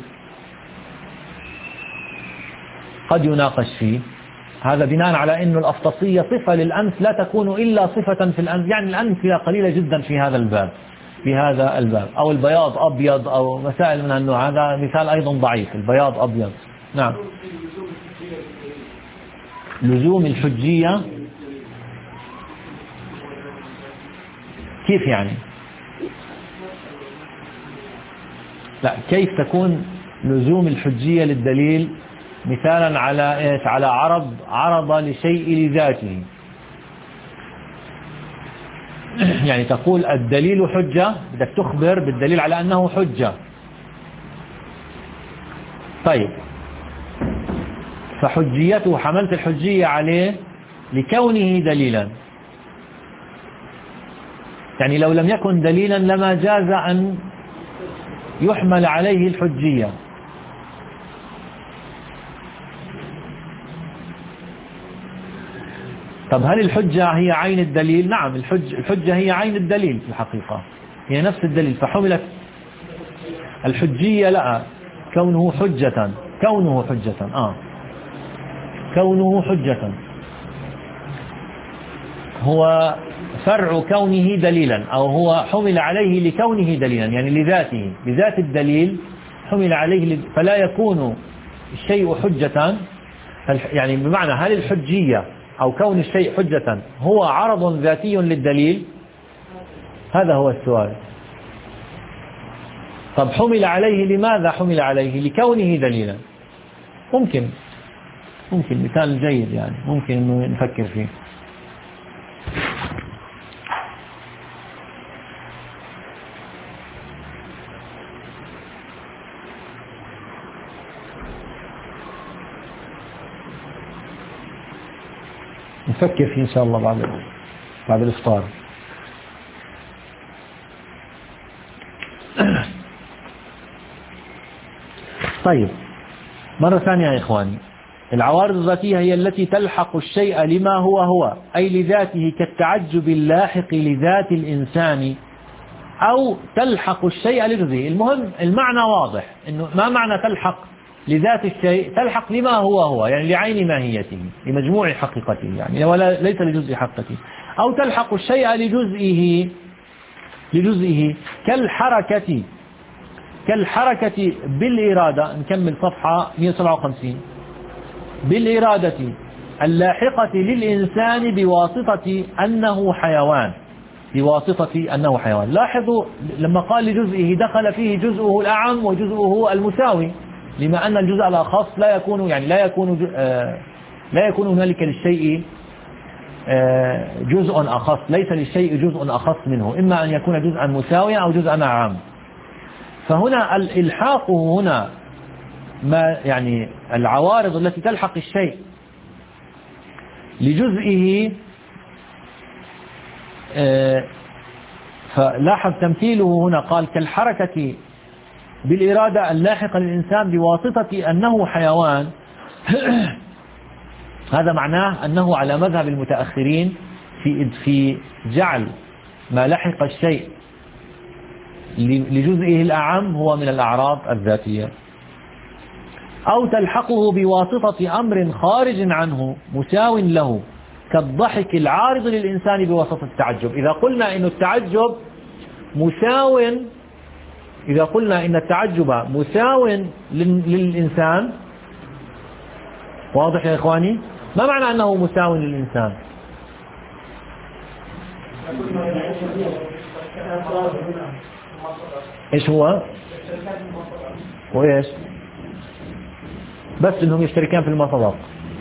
قد يناقش فيه. هذا بناء على أن الأفطسية صفة للأنف لا تكون إلا صفة في الأنف، يعني الأنف قليلة جدا في هذا الباب، في هذا الباب. أو البياض أبيض، أو مسائل من النوع هذا مثال أيضا ضعيف، البياض أبيض. نعم. لزوم الحجية كيف يعني؟ لا، كيف تكون لزوم الحجية للدليل مثالا على إيش؟ على عرض عرض لشيء لذاته. يعني تقول الدليل حجة، بدك تخبر بالدليل على أنه حجة. طيب، فحجيته حملت الحجية عليه لكونه دليلا، يعني لو لم يكن دليلا لما جاز أن يحمل عليه الحجية. طب هل الحجة هي عين الدليل؟ نعم، الحج الحجة هي عين الدليل في الحقيقة، هي نفس الدليل، فحملت الحجية لا، كونه حجة، كونه حجة آه كونه حجة هو فرع كونه دليلا، أو هو حمل عليه لكونه دليلا، يعني لذاته، بذات الدليل حمل عليه، فلا يكون الشيء حجة. يعني بمعنى هل الحجية أو كون الشيء حجة هو عرض ذاتي للدليل؟ هذا هو السؤال. طب حمل عليه، لماذا حمل عليه؟ لكونه دليلا. ممكن ممكن مثال جيد يعني ممكن إنه نفكر فيه. نفكر فيه إن شاء الله بعد بعد الإفطار. طيب مرة ثانية يا إخواني، العوارض الذاتية هي التي تلحق الشيء لما هو هو، أي لذاته، كالتعجب اللاحق لذات الإنسان، أو تلحق الشيء لجزئه. المهم المعنى واضح، إنه ما معنى تلحق لذات الشيء؟ تلحق لما هو هو، يعني لعين ماهيته، لمجموع حقيقته، يعني ولا ليس لجزء حقيقته. أو تلحق الشيء لجزئه لجزئه كالحركة كالحركة بالإرادة. نكمل صفحة مئة وسبعة وخمسين. بالإرادة اللاحقة للإنسان بواسطة أنه حيوان بواسطة أنه حيوان. لاحظوا لما قال لجزئه دخل فيه جزءه الأعم وجزءه المساوي، لما أن الجزء الأخص لا يكون يعني لا يكون آه لا يكون هنالك للشيء آه جزء أخص، ليس للشيء جزء أخص منه، إما أن يكون جزءا مساويا أو جزءا أعم. فهنا الإلحاق هنا ما يعني العوارض التي تلحق الشيء لجزئه. آه فلاحظ تمثيله هنا، قال كالحركة بالإرادة اللاحقة للإنسان بواسطة أنه حيوان. هذا معناه أنه على مذهب المتأخرين في في جعل ما لحق الشيء لجزئه الأعم هو من الأعراض الذاتية. أو تلحقه بواسطة أمر خارج عنه مساو له، كالضحك العارض للإنسان بواسطة التعجب. إذا قلنا إن التعجب مساو إذا قلنا إن التعجب مساو للإنسان، واضح يا إخواني؟ ما معنى أنه مساو للإنسان؟ إيش هو؟ وإيش؟ بس إنهم يشتركان في المصادق.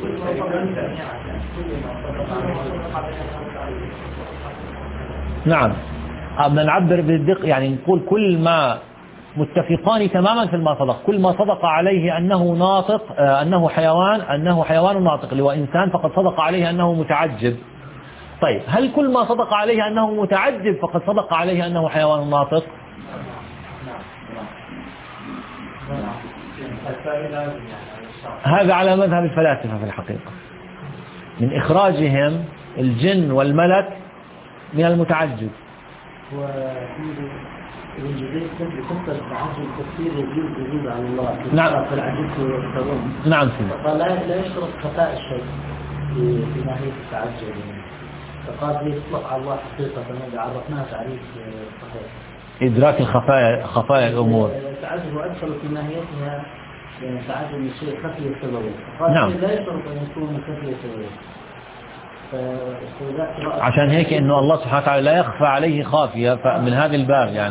نعم، بدنا نعبر بالدق، يعني نقول كل ما متفقان تماما في المصادق، كل ما صدق عليه أنه ناطق أنه حيوان أنه حيوان ناطق، اللي هو إنسان، فقد صدق عليه أنه متعجب. طيب هل كل ما صدق عليه أنه متعجب فقد صدق عليه أنه حيوان ناطق؟ هذا على مذهب الفلاسفة في الحقيقة، من إخراجهم الجن والملك من المتعجب. نعم نعم فقال لا يشترط خفاء الشيء في ناحية التعجب، فقال يطلق على الله حقيقة إذا عرفناها تعريف صحيح. إدراك الخفايا خفايا الأمور. التعجب أدخل في ناحيتها يعني تعجب من شيء خفي السبب، فقال نعم. لا يشترط أن يكون خفي السبب. عشان هيك إنه الله سبحانه وتعالى لا يخفى عليه خافية، فمن هذا الباب يعني.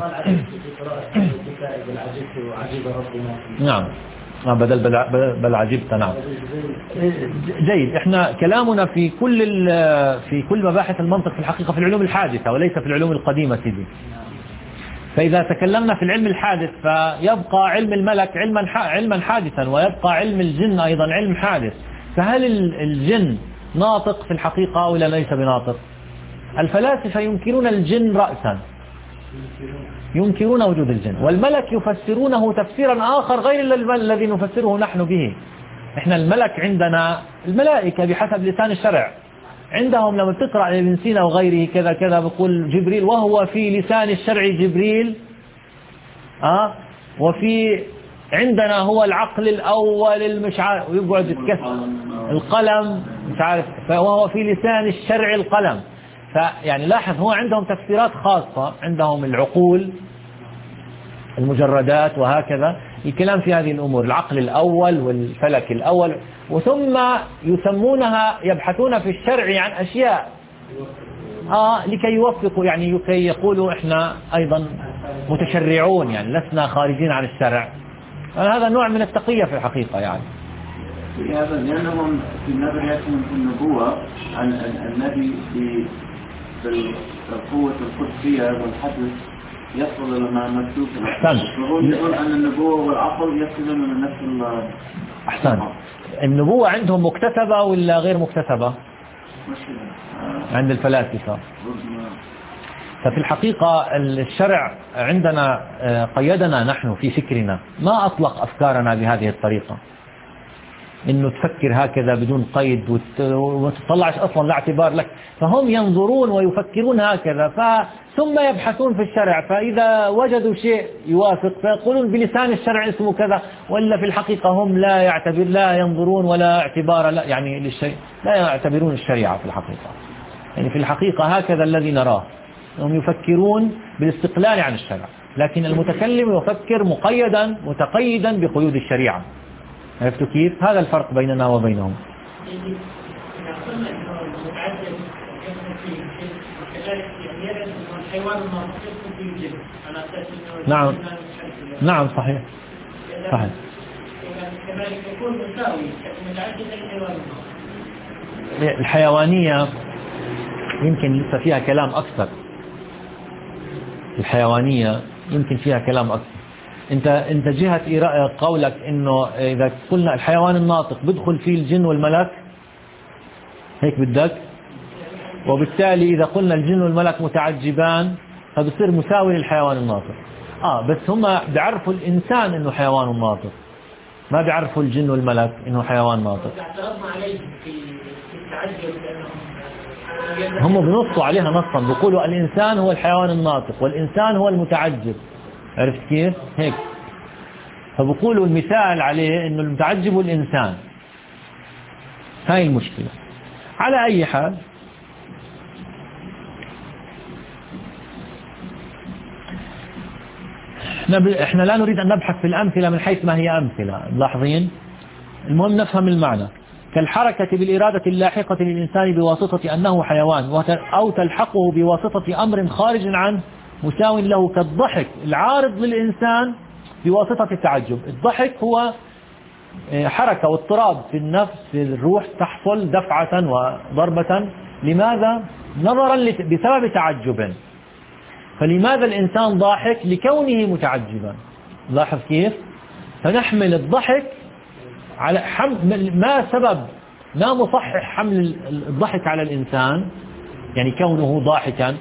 نعم بدل بل عجبت. نعم جيد. احنا كلامنا في كل في كل مباحث المنطق في الحقيقة في العلوم الحادثة وليس في العلوم القديمة سيدي. فإذا تكلمنا في العلم الحادث فيبقى علم الملك علما علما حادثا، ويبقى علم الجن أيضا علم حادث. فهل الجن ناطق في الحقيقة ولا ليس بناطق؟ الفلاسفة ينكرون الجن رأسا، ينكرون وجود الجن، والملك يفسرونه تفسيرا آخر غير الذي نفسره نحن به. احنا الملك عندنا الملائكة بحسب لسان الشرع، عندهم لما تقرأ ابن سينا وغيره كذا كذا بقول جبريل، وهو في لسان الشرع جبريل آه وفي عندنا هو العقل الأول المش عارف، ويقعد يتكسر القلم مش عارف، فهو في لسان الشرع القلم. فيعني لاحظ هو عندهم تفسيرات خاصة، عندهم العقول المجردات وهكذا، الكلام في هذه الأمور، العقل الأول والفلك الأول، وثم يسمونها يبحثون في الشرع عن أشياء آه لكي يوفقوا، يعني لكي يقولوا إحنا أيضا متشرعون، يعني لسنا خارجين عن الشرع. هذا نوع من التقية في الحقيقة يعني. هذا لأنهم في نظرياتهم في النبوة عن النبي بالقوة القدسية والحدث يصل إلى ما مكتوب. أحسنت. يقول أن النبوة والعقل يصلون من نفس. أحسنت. النبوة عندهم مكتسبة ولا غير مكتسبة؟ عند الفلاسفة. ففي الحقيقة الشرع عندنا قيدنا نحن في فكرنا، ما أطلق أفكارنا بهذه الطريقة، إنه تفكر هكذا بدون قيد وتطلعش أصلا لاعتبار لك. فهم ينظرون ويفكرون هكذا، ثم يبحثون في الشرع، فإذا وجدوا شيء يوافق فيقولون بلسان الشرع اسمه كذا، ولا في الحقيقة هم لا يعتبر لا ينظرون ولا اعتبار لا يعني للشيء، لا يعتبرون الشريعة في الحقيقة. يعني في الحقيقة هكذا الذي نراه، هم يفكرون بالاستقلال عن الشرع، لكن المتكلم يفكر مقيدا متقيدا بقيود الشريعة. عرفتوا كيف؟ هذا الفرق بيننا وبينهم. نعم نعم صحيح صحيح. الحيوانية يمكن لسه فيها كلام أكثر، الحيوانية يمكن فيها كلام أكثر. انت انت جهة قولك انه اذا قلنا الحيوان الناطق بدخل فيه الجن والملك، هيك بدك، وبالتالي اذا قلنا الجن والملك متعجبان فبصير مساوي للحيوان الناطق. اه بس هم بيعرفوا الانسان انه حيوان ناطق، ما بيعرفوا الجن والملك انه حيوان ناطق. هم بنصوا عليها نصا، بيقولوا الانسان هو الحيوان الناطق والانسان هو المتعجب. عرفت كيف؟ هيك. فبقولوا المثال عليه انه المتعجب الانسان. هاي المشكلة. على اي حال احنا لا نريد ان نبحث في الامثلة من حيث ما هي امثلة، ملاحظين؟ المهم نفهم المعنى. كالحركة بالإرادة اللاحقة للإنسان بواسطة أنه حيوان، أو تلحقه بواسطة أمر خارج عنه مساو له، كالضحك العارض للإنسان بواسطة التعجب. الضحك هو حركة واضطراب في النفس في الروح تحصل دفعة وضربة. لماذا؟ نظرا بسبب تعجب. فلماذا الإنسان ضاحك؟ لكونه متعجبا. لاحظ كيف؟ فنحمل الضحك على حمل ما سبب ما مصحح حمل الضحك على الإنسان، يعني كونه ضاحكا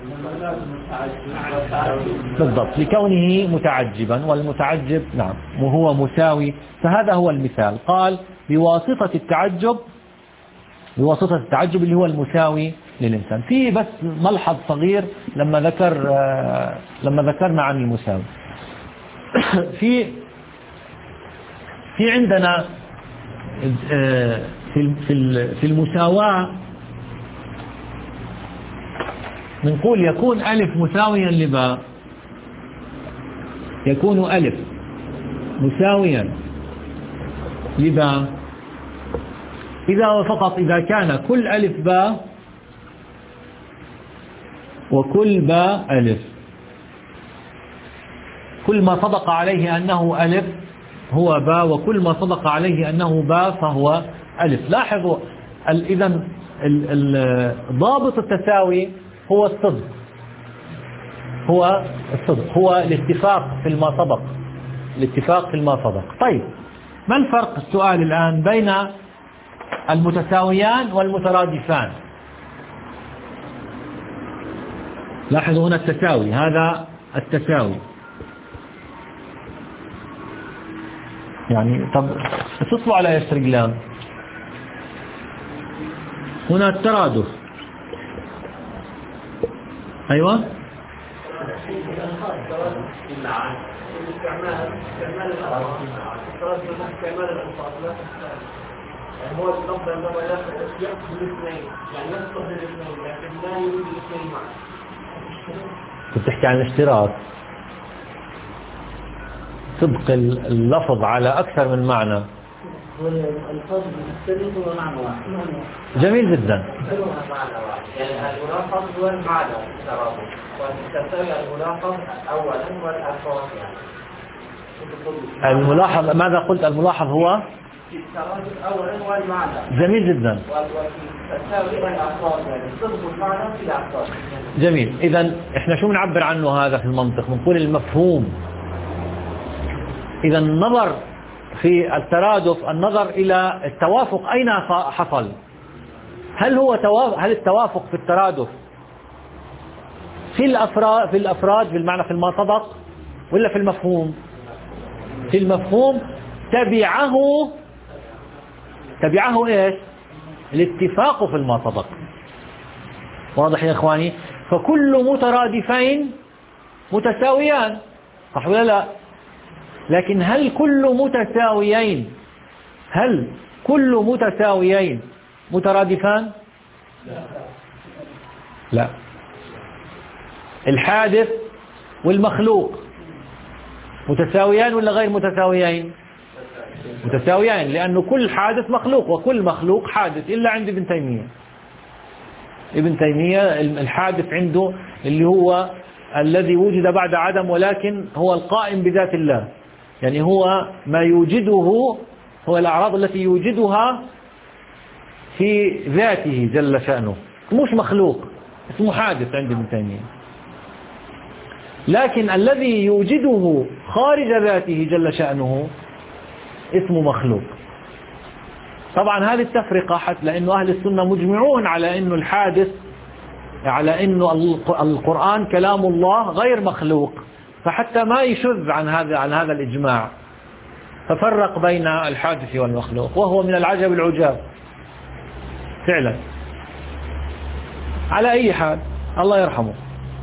بالضبط لكونه متعجبا، والمتعجب نعم وهو مساوي. فهذا هو المثال، قال بواسطة التعجب، بواسطة التعجب اللي هو المساوي للإنسان. في بس ملحظ صغير لما ذكر لما ذكرنا عن المساوي في في عندنا في في المساواة نقول يكون ألف مساويا لباء، يكون ألف مساويا لباء إذا وفقط إذا كان كل ألف باء وكل باء ألف، كل ما صدق عليه أنه ألف هو باء، وكل ما صدق عليه أنه باء فهو ألف. لاحظوا إذن ضابط التساوي هو الصدق، هو الصدق هو الاتفاق في ما سبق، الاتفاق في ما سبق. طيب ما الفرق السؤال الآن بين المتساويان والمترادفان؟ لاحظوا هنا التساوي، هذا التساوي يعني طب اتصلوا على ايش رجلان؟ هنا الترادف، ايوه هو اللفظ عندما يأخذ الاثنين يعني يصلح للاثنين لكن لا يريد الاثنين معا. كنت تحكي عن الاشتراك. صدق اللفظ على أكثر من معنى. الألفاظ بتختلف هو معنى واحد. جميل جدا. يعني الملاحظ هو المعنى الترابط، والتساوي الملاحظ أولا والألفاظ يعني. الملاحظ ماذا قلت؟ الملاحظ هو الترابط أولا والمعنى. جميل جدا. والتساوي والألفاظ يعني صدق المعنى في الألفاظ. جميل. إذا إحنا شو بنعبر عنه هذا في المنطق؟ بنقول المفهوم. إذا النظر في الترادف النظر إلى التوافق أين حصل؟ هل هو توافق هل التوافق في الترادف في الأفراد في الأفراد بالمعنى في ما سبق ولا في المفهوم؟ في المفهوم. تبعه تبعه إيش؟ الاتفاق في ما سبق. واضح يا إخواني؟ فكل مترادفين متساويان، صح ولا لا؟ لكن هل كل متساويين هل كل متساويين مترادفان؟ لا. الحادث والمخلوق متساويان ولا غير متساويين؟ متساويين، لأنه كل حادث مخلوق وكل مخلوق حادث، إلا عند ابن تيمية. ابن تيمية الحادث عنده اللي هو الذي وجد بعد عدم، ولكن هو القائم بذات الله، يعني هو ما يوجده هو الأعراض التي يوجدها في ذاته جل شأنه، مش مخلوق، اسمه حادث عند ابن تيمية. لكن الذي يوجده خارج ذاته جل شأنه اسمه مخلوق. طبعا هذه التفرقة حتى لأنه أهل السنة مجمعون على أنه الحادث على أنه القرآن كلام الله غير مخلوق، فحتى ما يشذ عن هذا عن هذا الإجماع ففرق بين الحادث والمخلوق، وهو من العجب العجاب فعلا. على أي حال الله يرحمه.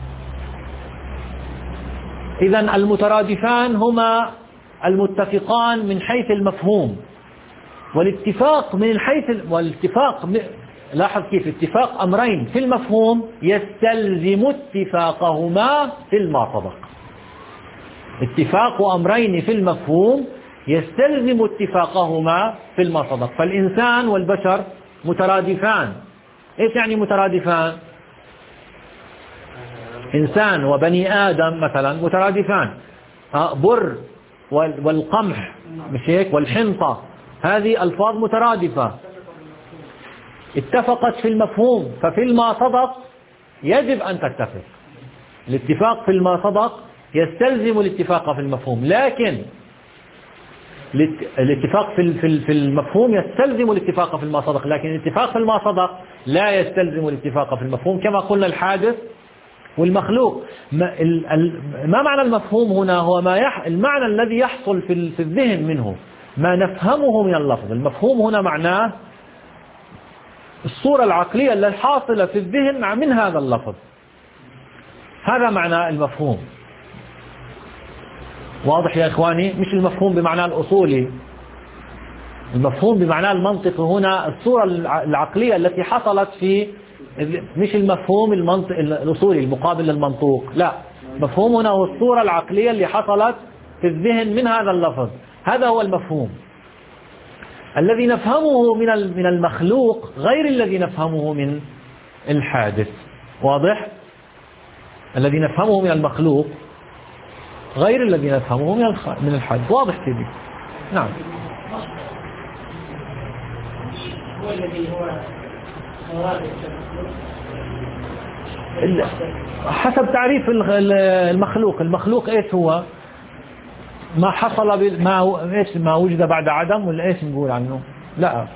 إذن المترادفان هما المتفقان من حيث المفهوم، والاتفاق من حيث والاتفاق لاحظ كيف اتفاق أمرين في المفهوم يستلزم اتفاقهما في المعتبر. اتفاق أمرين في المفهوم يستلزم اتفاقهما في المعتبر. فالإنسان والبشر مترادفان. إيش يعني مترادفان؟ إنسان وبني آدم مثلا مترادفان. بر والقمح مش هيك والحنطة، هذه ألفاظ مترادفة اتفقت في المفهوم، ففي ما سبق يجب أن تتفق. الاتفاق في ما سبق يستلزم الاتفاق في المفهوم، لكن الاتفاق في المفهوم يستلزم الاتفاق في ما سبق، لكن الاتفاق في ما سبق لا يستلزم الاتفاق في المفهوم، كما قلنا الحادث والمخلوق. ما معنى المفهوم هنا؟ هو ما يح... المعنى الذي يحصل في في الذهن منه، ما نفهمه من اللفظ. المفهوم هنا معناه الصورة العقلية التي حاصلة في الذهن من هذا اللفظ، هذا معنى المفهوم. واضح يا إخواني؟ مش المفهوم بمعنى الأصولي، المفهوم بمعنى المنطق هنا الصورة العقلية التي حصلت في، مش المفهوم المنطق الأصولي المقابل للمنطوق، لا، مفهوم هنا هو الصورة العقلية اللي حصلت في الذهن من هذا اللفظ، هذا هو المفهوم. الذي نفهمه من من المخلوق غير الذي نفهمه من الحادث. واضح؟ الذي نفهمه من المخلوق غير الذي نفهمه من من الحادث. واضح سيدي؟ نعم. هو الذي هو حسب تعريف المخلوق. المخلوق ايش هو؟ ما حصل ما ايش ما وجد بعد عدم، ولا ايش نقول عنه؟ لا،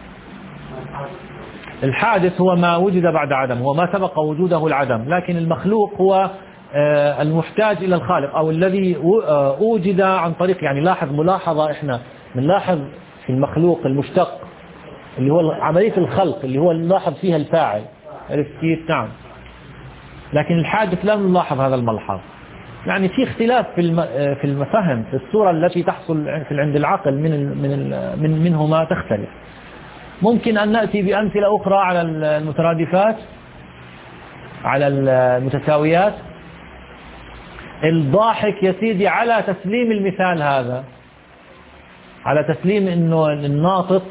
الحادث هو ما وجد بعد عدم، هو ما سبق وجوده العدم، لكن المخلوق هو المحتاج إلى الخالق أو الذي أوجد عن طريق، يعني لاحظ ملاحظة احنا بنلاحظ في المخلوق المشتق اللي هو عملية الخلق اللي هو نلاحظ فيها الفاعل، عرفت كيف؟ نعم. لكن الحادث لا نلاحظ هذا الملحظ، يعني في اختلاف في في المفاهيم، في الصورة التي تحصل في عند العقل من من من منهما تختلف. ممكن أن نأتي بأمثلة أخرى على المترادفات، على المتساويات. الضاحك يا سيدي على تسليم المثال هذا، على تسليم انه الناطق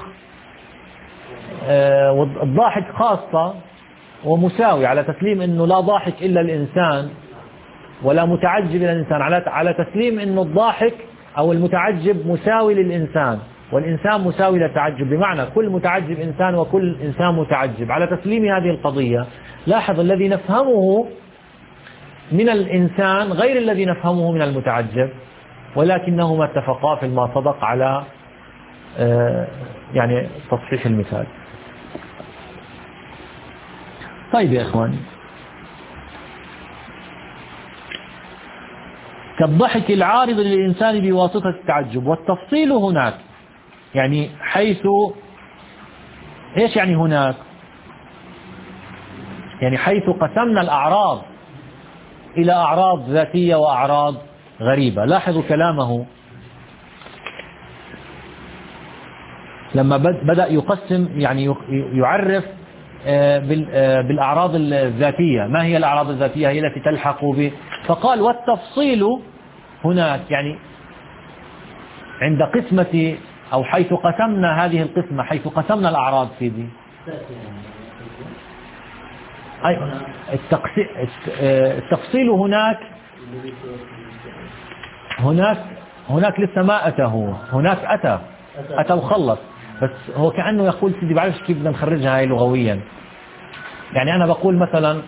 آه والضاحك خاصة ومساوي، على تسليم انه لا ضاحك الا الانسان ولا متعجب الا الانسان، على على تسليم انه الضاحك او المتعجب مساوي للانسان والانسان مساوي للتعجب، بمعنى كل متعجب انسان وكل انسان متعجب. على تسليم هذه القضية لاحظ الذي نفهمه من الإنسان غير الذي نفهمه من المتعجب، ولكنهما اتفقا في ما صدق على يعني تصحيح المثال. طيب يا إخواني، كالضحك العارض للإنسان بواسطة التعجب. والتفصيل هناك يعني حيث إيش يعني هناك؟ يعني حيث قسمنا الأعراض إلى أعراض ذاتية وأعراض غريبة. لاحظوا كلامه لما بدأ يقسم، يعني يعرف بالأعراض الذاتية. ما هي الأعراض الذاتية؟ هي التي تلحق ب، فقال والتفصيل هناك يعني عند قسمة أو حيث قسمنا هذه القسمة، حيث قسمنا الأعراض في دي. أي التفصيل هناك هناك هناك لسه ما أتى، هو هناك أتى أتى وخلص، بس هو كأنه يقول سيدي بعرفش كيف بدنا نخرجها هاي لغويا. يعني أنا بقول مثلا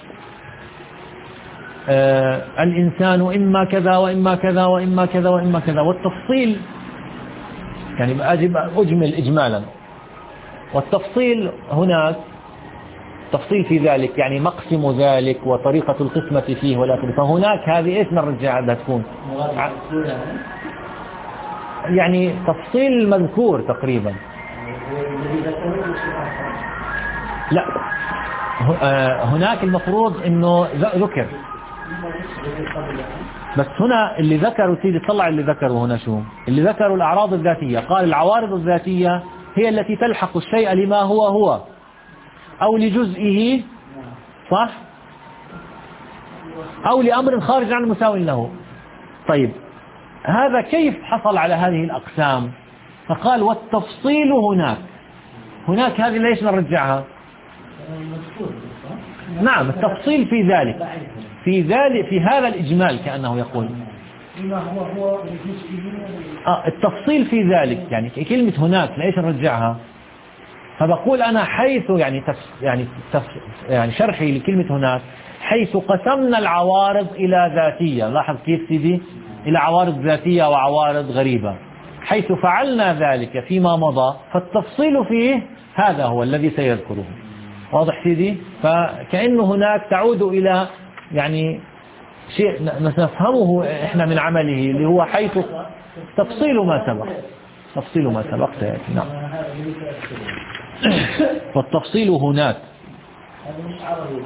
آه الإنسان إما كذا وإما كذا وإما كذا وإما كذا، والتفصيل يعني أجب أجمل إجمالا، والتفصيل هناك تفصيل في ذلك يعني مقسم ذلك وطريقة القسمة فيه والآخر. فهناك هذه إيش نرجع بدها تكون يعني تفصيل المذكور تقريبا. لا هناك المفروض انه ذكر، بس هنا اللي ذكروا سيدي طلع اللي ذكروا هنا شو اللي ذكروا الأعراض الذاتية. قال العوارض الذاتية هي التي تلحق الشيء لما هو هو أو لجزئه، صح، أو لأمر خارج عن مساو له. طيب هذا كيف حصل على هذه الأقسام؟ فقال والتفصيل هناك. هناك هذه ليش نرجعها؟ نعم التفصيل في ذلك في ذلك في هذا الإجمال كأنه يقول آه التفصيل في ذلك يعني كلمة هناك ليش نرجعها؟ فبقول أنا حيث يعني تف يعني تف يعني شرحي لكلمة هناك حيث قسمنا العوارض إلى ذاتية. لاحظ كيف سيدي؟ إلى عوارض ذاتية وعوارض غريبة. حيث فعلنا ذلك فيما مضى فالتفصيل فيه هذا هو الذي سيذكره. واضح سيدي؟ فكأنه هناك تعود إلى يعني شيء نفهمه إحنا من عمله اللي هو حيث تفصيل ما سبق تفصيل ما سبق سيأتي. نعم والتفصيل هناك. مش عربي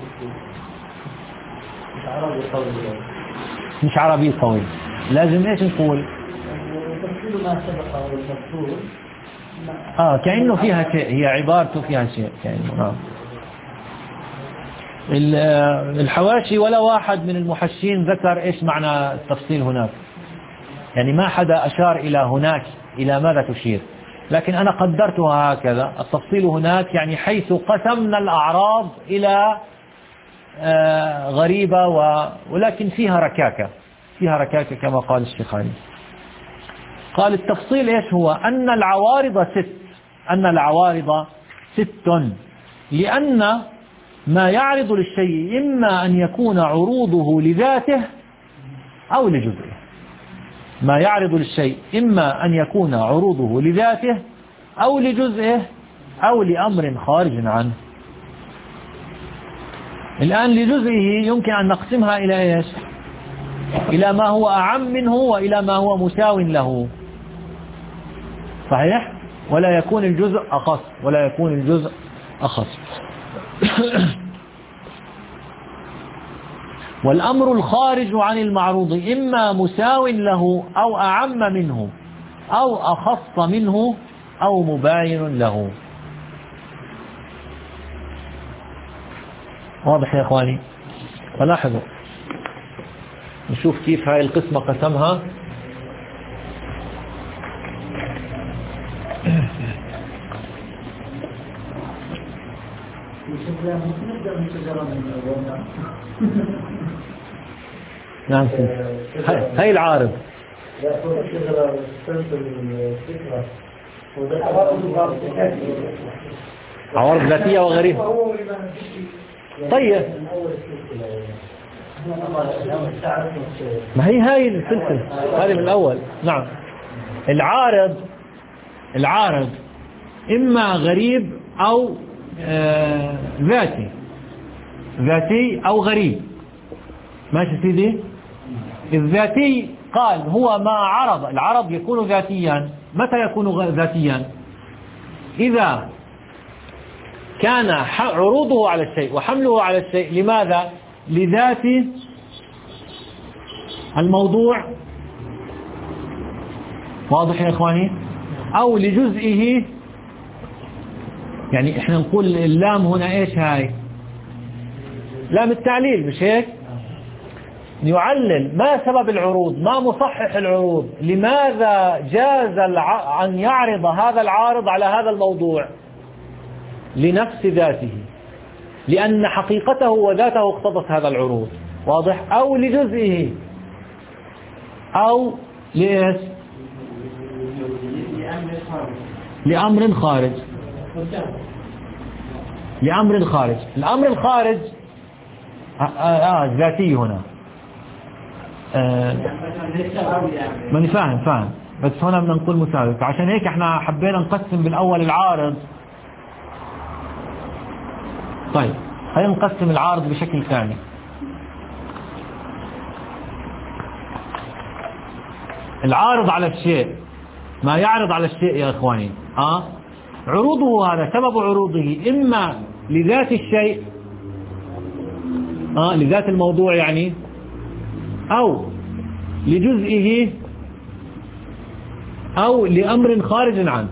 مش عربي قوي مش عربي قوي لازم ايش نقول؟ تفصيل ما سبق والمذكور اه كأنه فيها شيء، هي عبارته فيها شيء كأنه. نعم الحواشي ولا واحد من المحشين ذكر ايش معنى التفصيل هناك، يعني ما حدا أشار إلى هناك إلى ماذا تشير، لكن أنا قدرتها هكذا. التفصيل هناك يعني حيث قسمنا الأعراض إلى آه غريبة و... ولكن فيها ركاكة فيها ركاكة كما قال الشيخاني. قال التفصيل إيش هو؟ أن العوارض ست أن العوارض ست لأن ما يعرض للشيء إما أن يكون عروضه لذاته أو لجزئه. ما يعرض للشيء إما أن يكون عروضه لذاته أو لجزئه أو لأمر خارج عنه. الآن لجزئه يمكن أن نقسمها إلى إيش؟ إلى ما هو أعم منه وإلى ما هو مساو له، صحيح؟ ولا يكون الجزء أخص ولا يكون الجزء أخص. والأمر الخارج عن المعروض إما مساو له أو أعم منه أو أخص منه أو مباين له. واضح يا إخواني؟ فلاحظوا نشوف كيف هاي القسمة قسمها. نعم هاي العارض عوارض ذاتية وغريبة. طيب ما هي هاي السلسلة هذه من الأول. نعم العارض العارض إما غريب أو آه ذاتي ذاتي أو غريب. ماشي سيدي. الذاتي قال هو ما عرض. العرض يكون ذاتيا. متى يكون ذاتيا؟ إذا كان عروضه على الشيء وحمله على الشيء لماذا؟ لذات الموضوع. واضح يا إخواني؟ أو لجزئه. يعني إحنا نقول اللام هنا إيش هاي؟ لام التعليل مش هيك؟ يعلل ما سبب العروض، ما مصحح العروض، لماذا جاز الع... أن يعرض هذا العارض على هذا الموضوع؟ لنفس ذاته، لأن حقيقته وذاته اقتضت هذا العروض. واضح؟ أو لجزئه أو لإيش؟ لأمر خارج. لأمر خارج. الأمر الخارج آه آه ذاتي هنا. آه ماني فاهم فاهم بس هنا بدنا نقول مساوي. عشان هيك احنا حبينا نقسم بالأول العارض. طيب خلينا نقسم العارض بشكل ثاني. العارض على الشيء، ما يعرض على الشيء يا إخواني آه عروضه هذا سبب عروضه إما لذات الشيء آه لذات الموضوع يعني، أو لجزئه، أو لأمر خارج عنه.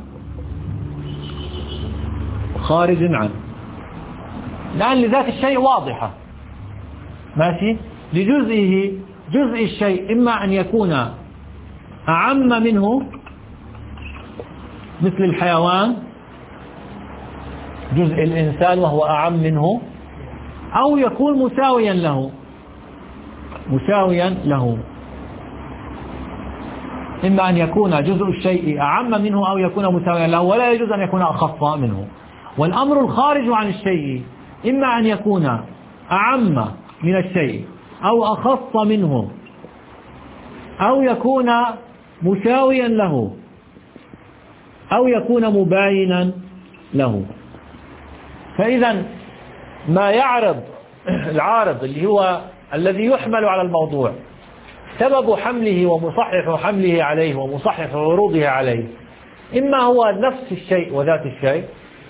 خارج عنه لأن لذات الشيء واضحة. ماشي. لجزئه، جزء الشيء إما أن يكون أعم منه مثل الحيوان، جزء الإنسان وهو أعم منه، أو يكون مساويا له. مساويا له إما أن يكون جزء الشيء أعم منه أو يكون مساويا له، ولا يجوز أن يكون أخف منه. والأمر الخارج عن الشيء إما أن يكون أعم من الشيء أو أخف منه، أو يكون مساويا له، أو يكون مباينا له. فإذا ما يعرض العارض اللي هو الذي يحمل على الموضوع، سبب حمله ومصحح حمله عليه ومصحح عروضه عليه إما هو نفس الشيء وذات الشيء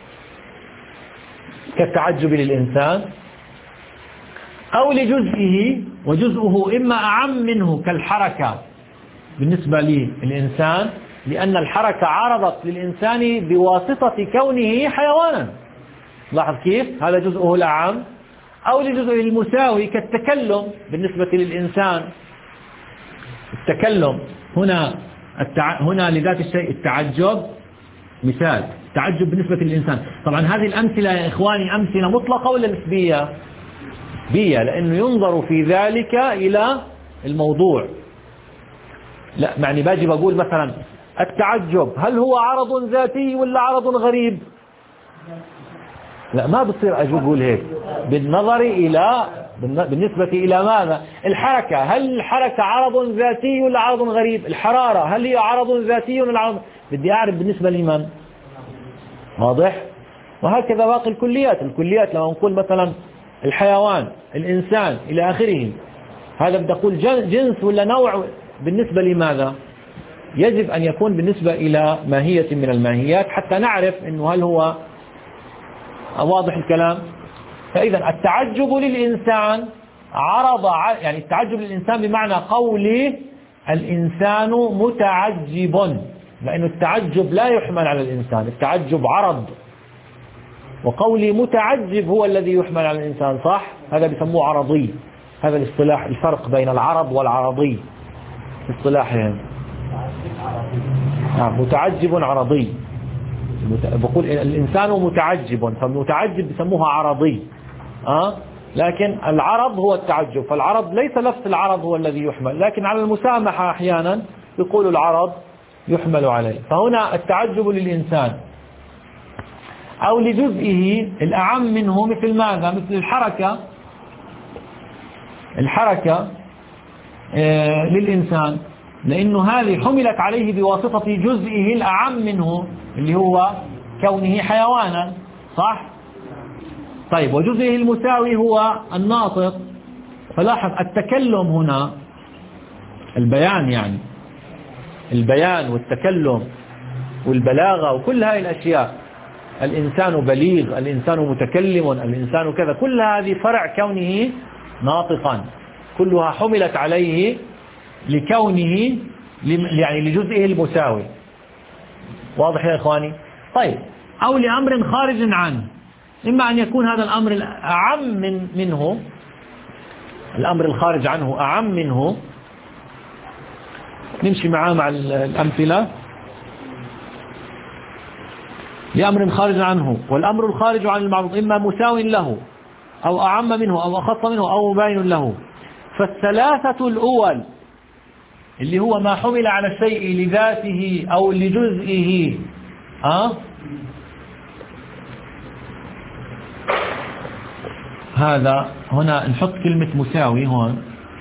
كالتعجب للإنسان، أو لجزئه، وجزءه إما أعم منه كالحركة بالنسبة للإنسان، لأن الحركة عرضت للإنسان بواسطة كونه حيوانا. لاحظ كيف هذا جزءه الأعم. أو لجزءه المساوي كالتكلم بالنسبة للإنسان. التكلم هنا التع... هنا لذات الشيء التعجب مثال، التعجب بالنسبة للإنسان. طبعا هذه الأمثلة يا إخواني أمثلة مطلقة ولا نسبية؟ نسبية، لأنه ينظر في ذلك إلى الموضوع. لا يعني باجي بقول مثلا التعجب هل هو عرض ذاتي ولا عرض غريب؟ لا ما بصير أجي أقول هيك بالنظر إلى بالنسبة إلى ماذا؟ الحركة هل الحركة عرض ذاتي ولا عرض غريب؟ الحرارة هل هي عرض ذاتي ولا عرض؟ بدي أعرف بالنسبة لمن؟ واضح؟ وهكذا باقي الكليات. الكليات لما نقول مثلا الحيوان، الإنسان إلى آخره، هذا بدي أقول جنس ولا نوع بالنسبة لماذا؟ يجب أن يكون بالنسبة إلى ماهية من الماهيات حتى نعرف إنه هل هو واضح الكلام. فإذا التعجب للإنسان عرض، يعني التعجب للإنسان بمعنى قولي الإنسان متعجب، لأن التعجب لا يحمل على الإنسان، التعجب عرض، وقولي متعجب هو الذي يحمل على الإنسان. صح؟ هذا بيسموه عرضي. هذا الاصطلاح، الفرق بين العرض والعرضي في اصطلاحهم. نعم متعجب عرضي، بقول الإنسان متعجب، فالمتعجب بسموها عرضي أه؟ لكن العرض هو التعجب، فالعرض ليس نفس العرض هو الذي يحمل، لكن على المسامحة أحيانا يقول العرض يحمل عليه. فهنا التعجب للإنسان أو لجزئه الأعم منه، مثل ماذا؟ مثل الحركة، الحركة آه للإنسان، لأنه هذه حملت عليه بواسطة جزئه الأعم منه اللي هو كونه حيوانا، صح؟ طيب وجزئه المساوي هو الناطق. فلاحظ التكلم هنا، البيان يعني البيان والتكلم والبلاغة وكل هذه الأشياء، الإنسان بليغ، الإنسان متكلم، الإنسان كذا، كل هذه فرع كونه ناطقا، كلها حملت عليه لكونه يعني لجزئه المساوي. واضح يا إخواني؟ طيب أو لأمر خارج عنه، إما أن يكون هذا الأمر أعم من منه، الأمر الخارج عنه أعم منه. نمشي معاه مع الأمثلة. لأمر خارج عنه، والأمر الخارج عن المعروض إما مساو له أو أعم منه أو أخص منه أو مباين له. فالثلاثة الأول اللي هو ما حمل على الشيء لذاته أو لجزئه أه؟ هذا هنا نحط كلمة مساوي هون،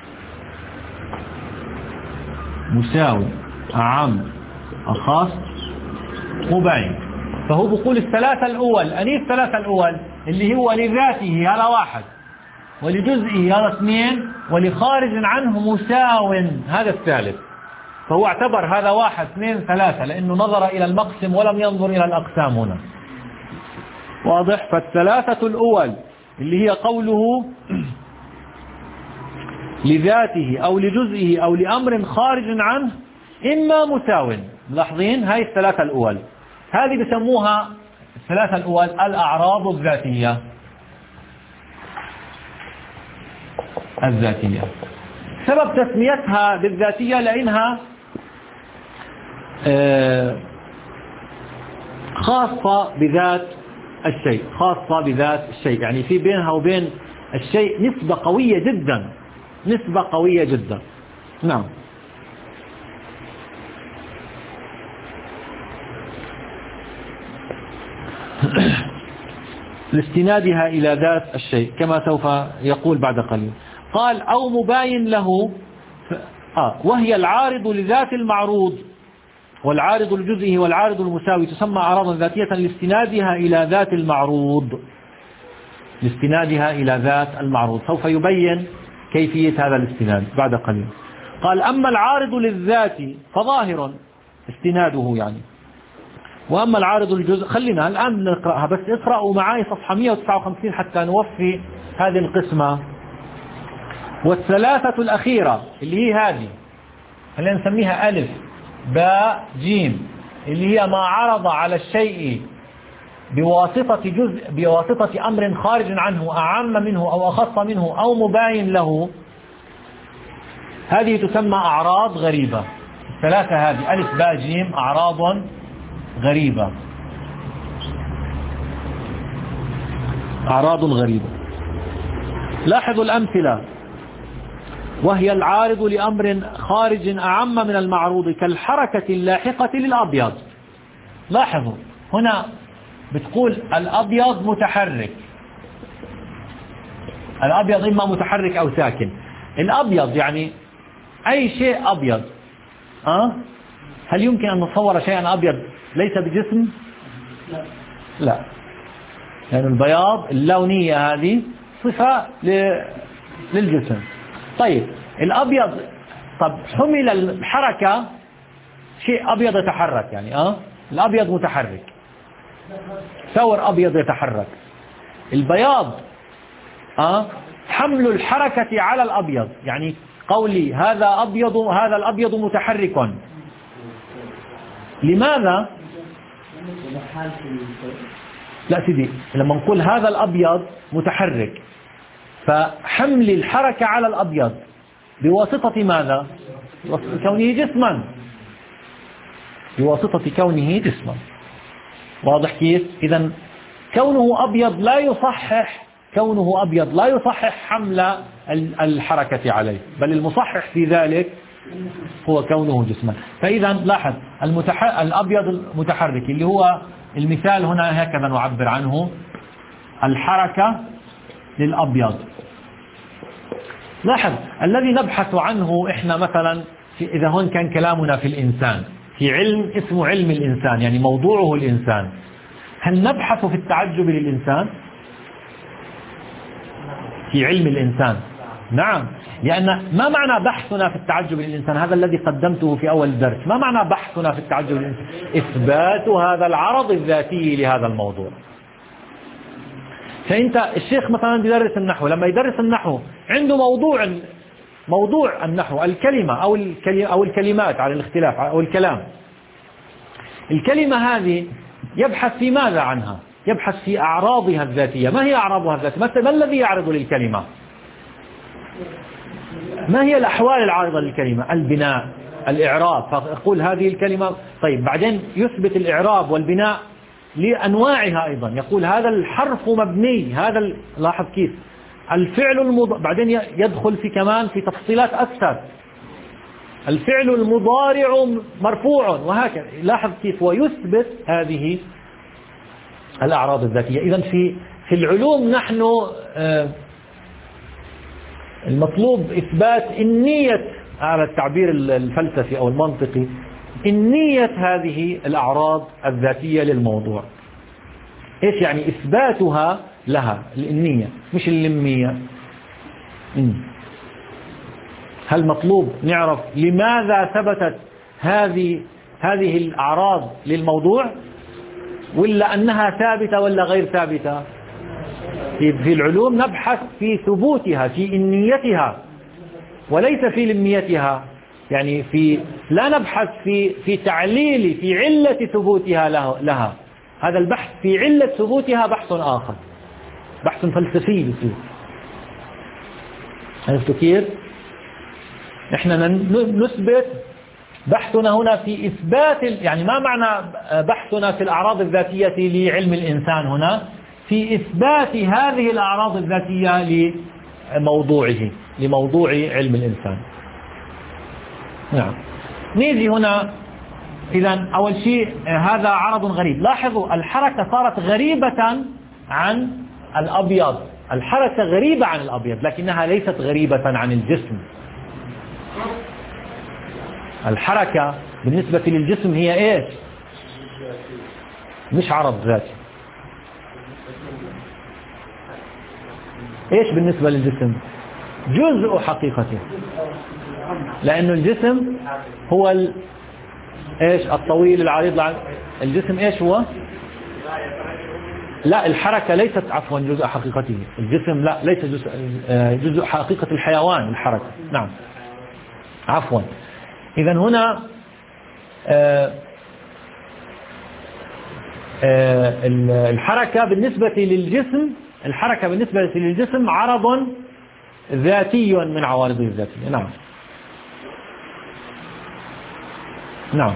مساوي أعم أخص مباين. فهو بيقول الثلاثة الأول، أني الثلاثة الأول اللي هو لذاته هذا واحد، ولجزئه هذا اثنين، ولخارج عنه مساو هذا الثالث. فهو اعتبر هذا واحد اثنين ثلاثة لأنه نظر إلى المقسم ولم ينظر إلى الأقسام هنا. واضح؟ فالثلاثة الأول اللي هي قوله لذاته أو لجزئه أو لأمر خارج عنه إما مساو. ملاحظين هاي الثلاثة الأول، هذه بسموها الثلاثة الأول الأعراض الذاتية. الذاتية سبب تسميتها بالذاتية لأنها خاصة بذات الشيء، خاصة بذات الشيء، يعني في بينها وبين الشيء نسبة قوية جدا، نسبة قوية جدا. نعم. لاستنادها إلى ذات الشيء كما سوف يقول بعد قليل. قال أو مباين له آه وهي العارض لذات المعروض والعارض لجزئه والعارض المساوي تسمى أعراضا ذاتية لاستنادها إلى ذات المعروض، لاستنادها إلى ذات المعروض. سوف يبين كيفية هذا الاستناد بعد قليل. قال أما العارض للذات فظاهر استناده يعني، وأما العارض للجزء خلينا الآن نقرأها، بس اقرأوا معي صفحة مئة وتسعة وخمسين حتى نوفي هذه القسمة. والثلاثة الأخيرة اللي هي هذه خلينا نسميها ألف باء جيم، اللي هي ما عرض على الشيء بواسطة جزء بواسطة أمر خارج عنه أعم منه أو أخص منه أو مباين له، هذه تسمى أعراض غريبة. الثلاثة هذه ألف باء جيم أعراض غريبة، أعراض غريبة. لاحظوا الأمثلة. وهي العارض لأمر خارج أعم من المعروض كالحركة اللاحقة للأبيض. لاحظوا هنا بتقول الأبيض متحرك، الأبيض إما متحرك أو ساكن. الأبيض يعني أي شيء أبيض أه؟ هل يمكن أن نتصور شيئا أبيض ليس بجسم؟ لا لا، يعني البياض اللونية هذه صفة للجسم. طيب الأبيض، طب حمل الحركة شيء أبيض يتحرك يعني أه؟ الأبيض متحرك، ثور أبيض يتحرك. البياض أه؟ حمل الحركة على الأبيض، يعني قولي هذا أبيض، هذا الأبيض متحرك. لماذا؟ لا سيدي، لما نقول هذا الأبيض متحرك فحمل الحركة على الأبيض بواسطة ماذا؟ بواسطة كونه جسما، بواسطة كونه جسما. واضح كيف؟ إذا كونه أبيض لا يصحح كونه أبيض لا يصحح حمل الحركة عليه، بل المصحح في ذلك هو كونه جسما. فإذا لاحظ المتح... الأبيض المتحرك اللي هو المثال هنا هكذا نعبر عنه، الحركة للأبيض. لاحظ الذي نبحث عنه إحنا مثلا في إذا هون كان كلامنا في الإنسان، في علم اسمه علم الإنسان، يعني موضوعه الإنسان، هل نبحث في التعجب للإنسان؟ في علم الإنسان نعم، لأن ما معنى بحثنا في التعجب للإنسان؟ هذا الذي قدمته في أول الدرس. ما معنى بحثنا في التعجب للإنسان؟ إثبات هذا العرض الذاتي لهذا الموضوع. فأنت الشيخ مثلا بيدرس النحو، لما يدرس النحو عنده موضوع موضوع النحو الكلمة أو أو الكلمات على الاختلاف أو الكلام. الكلمة هذه يبحث في ماذا عنها؟ يبحث في أعراضها الذاتية. ما هي أعراضها الذاتية؟ ما الذي يعرض للكلمة؟ ما هي الأحوال العارضة للكلمة؟ البناء، الإعراب. فأقول هذه الكلمة، طيب بعدين يثبت الإعراب والبناء لأنواعها أيضا، يقول هذا الحرف مبني، هذا لاحظ كيف الفعل المضارع، بعدين يدخل في كمان في تفصيلات أكثر، الفعل المضارع مرفوع وهكذا. لاحظ كيف ويثبت هذه الأعراض الذاتية. إذن في في العلوم نحن المطلوب إثبات النية على التعبير الفلسفي أو المنطقي، النية هذه الأعراض الذاتية للموضوع. إيش يعني إثباتها لها؟ النية مش اللمية. هل مطلوب نعرف لماذا ثبتت هذه هذه الأعراض للموضوع، ولا أنها ثابتة ولا غير ثابتة؟ في العلوم نبحث في ثبوتها، في إنيتها، وليس في لميتها. يعني في لا نبحث في في تعليل في علة ثبوتها لها. هذا البحث في علة ثبوتها بحث آخر، بحث فلسفي بصير. عرفتوا كيف؟ احنا نثبت بحثنا هنا في إثبات، يعني ما معنى بحثنا في الأعراض الذاتية لعلم الإنسان هنا؟ في إثبات هذه الأعراض الذاتية لموضوعه، لموضوع علم الإنسان. نعم. نيجي هنا إذن أول شيء هذا عرض غريب. لاحظوا الحركة صارت غريبة عن الأبيض، الحركة غريبة عن الأبيض لكنها ليست غريبة عن الجسم. الحركة بالنسبة للجسم هي إيش؟ مش عرض ذاتي. إيش بالنسبة للجسم؟ جزء حقيقته، لأن الجسم هو ال... إيش الطويل العريض الع... الجسم إيش هو؟ لا الحركة ليست عفوا جزء حقيقته، الجسم لا ليس جزء جزء حقيقة الحيوان الحركة. نعم عفوا. إذا هنا آآ آآ الحركة بالنسبة للجسم الحركة بالنسبة للجسم عرض ذاتي من عوارضه الذاتية. نعم نعم.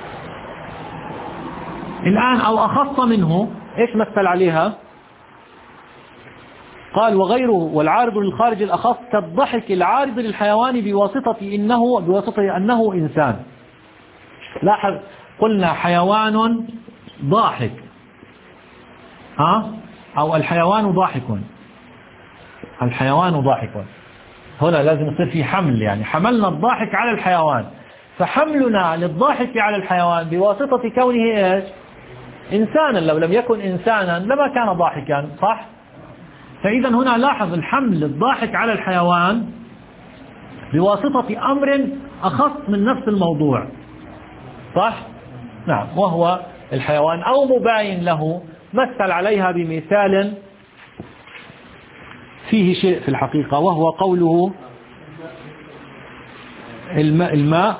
الآن أو أخص منه إيش مثل عليها؟ قال وغيره والعارض للخارج الأخص كالضحك العارض للحيوان بواسطة إنه بواسطة أنه إنسان. لاحظ قلنا حيوان ضاحك ها أو الحيوان ضاحك، الحيوان ضاحك. هنا لازم يصير في حمل، يعني حملنا الضاحك على الحيوان، فحملنا للضاحك على الحيوان بواسطة كونه إيش؟ إنسانا. لو لم يكن إنسانا لما كان ضاحكا، صح؟ فإذا هنا لاحظ الحمل الضاحك على الحيوان بواسطة أمر أخص من نفس الموضوع، صح؟ نعم، وهو الحيوان أو مباين له، مثل عليها بمثال فيه شيء في الحقيقة، وهو قوله الماء, الماء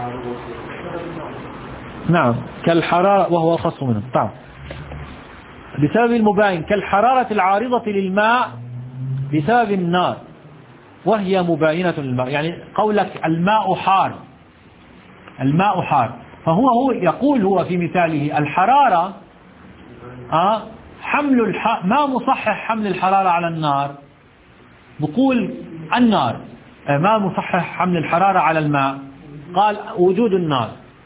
نعم كالحرارة وهو أخص منه. طبعا بسبب المباين كالحرارة العارضة للماء بسبب النار وهي مباينة للماء. يعني قولك الماء حار، الماء حار، فهو هو يقول هو في مثاله الحرارة آه حمل الح... ما مصحح حمل الحرارة على النار؟ بقول النار. ما مصحح حمل الحرارة على الماء؟ قال وجود النار،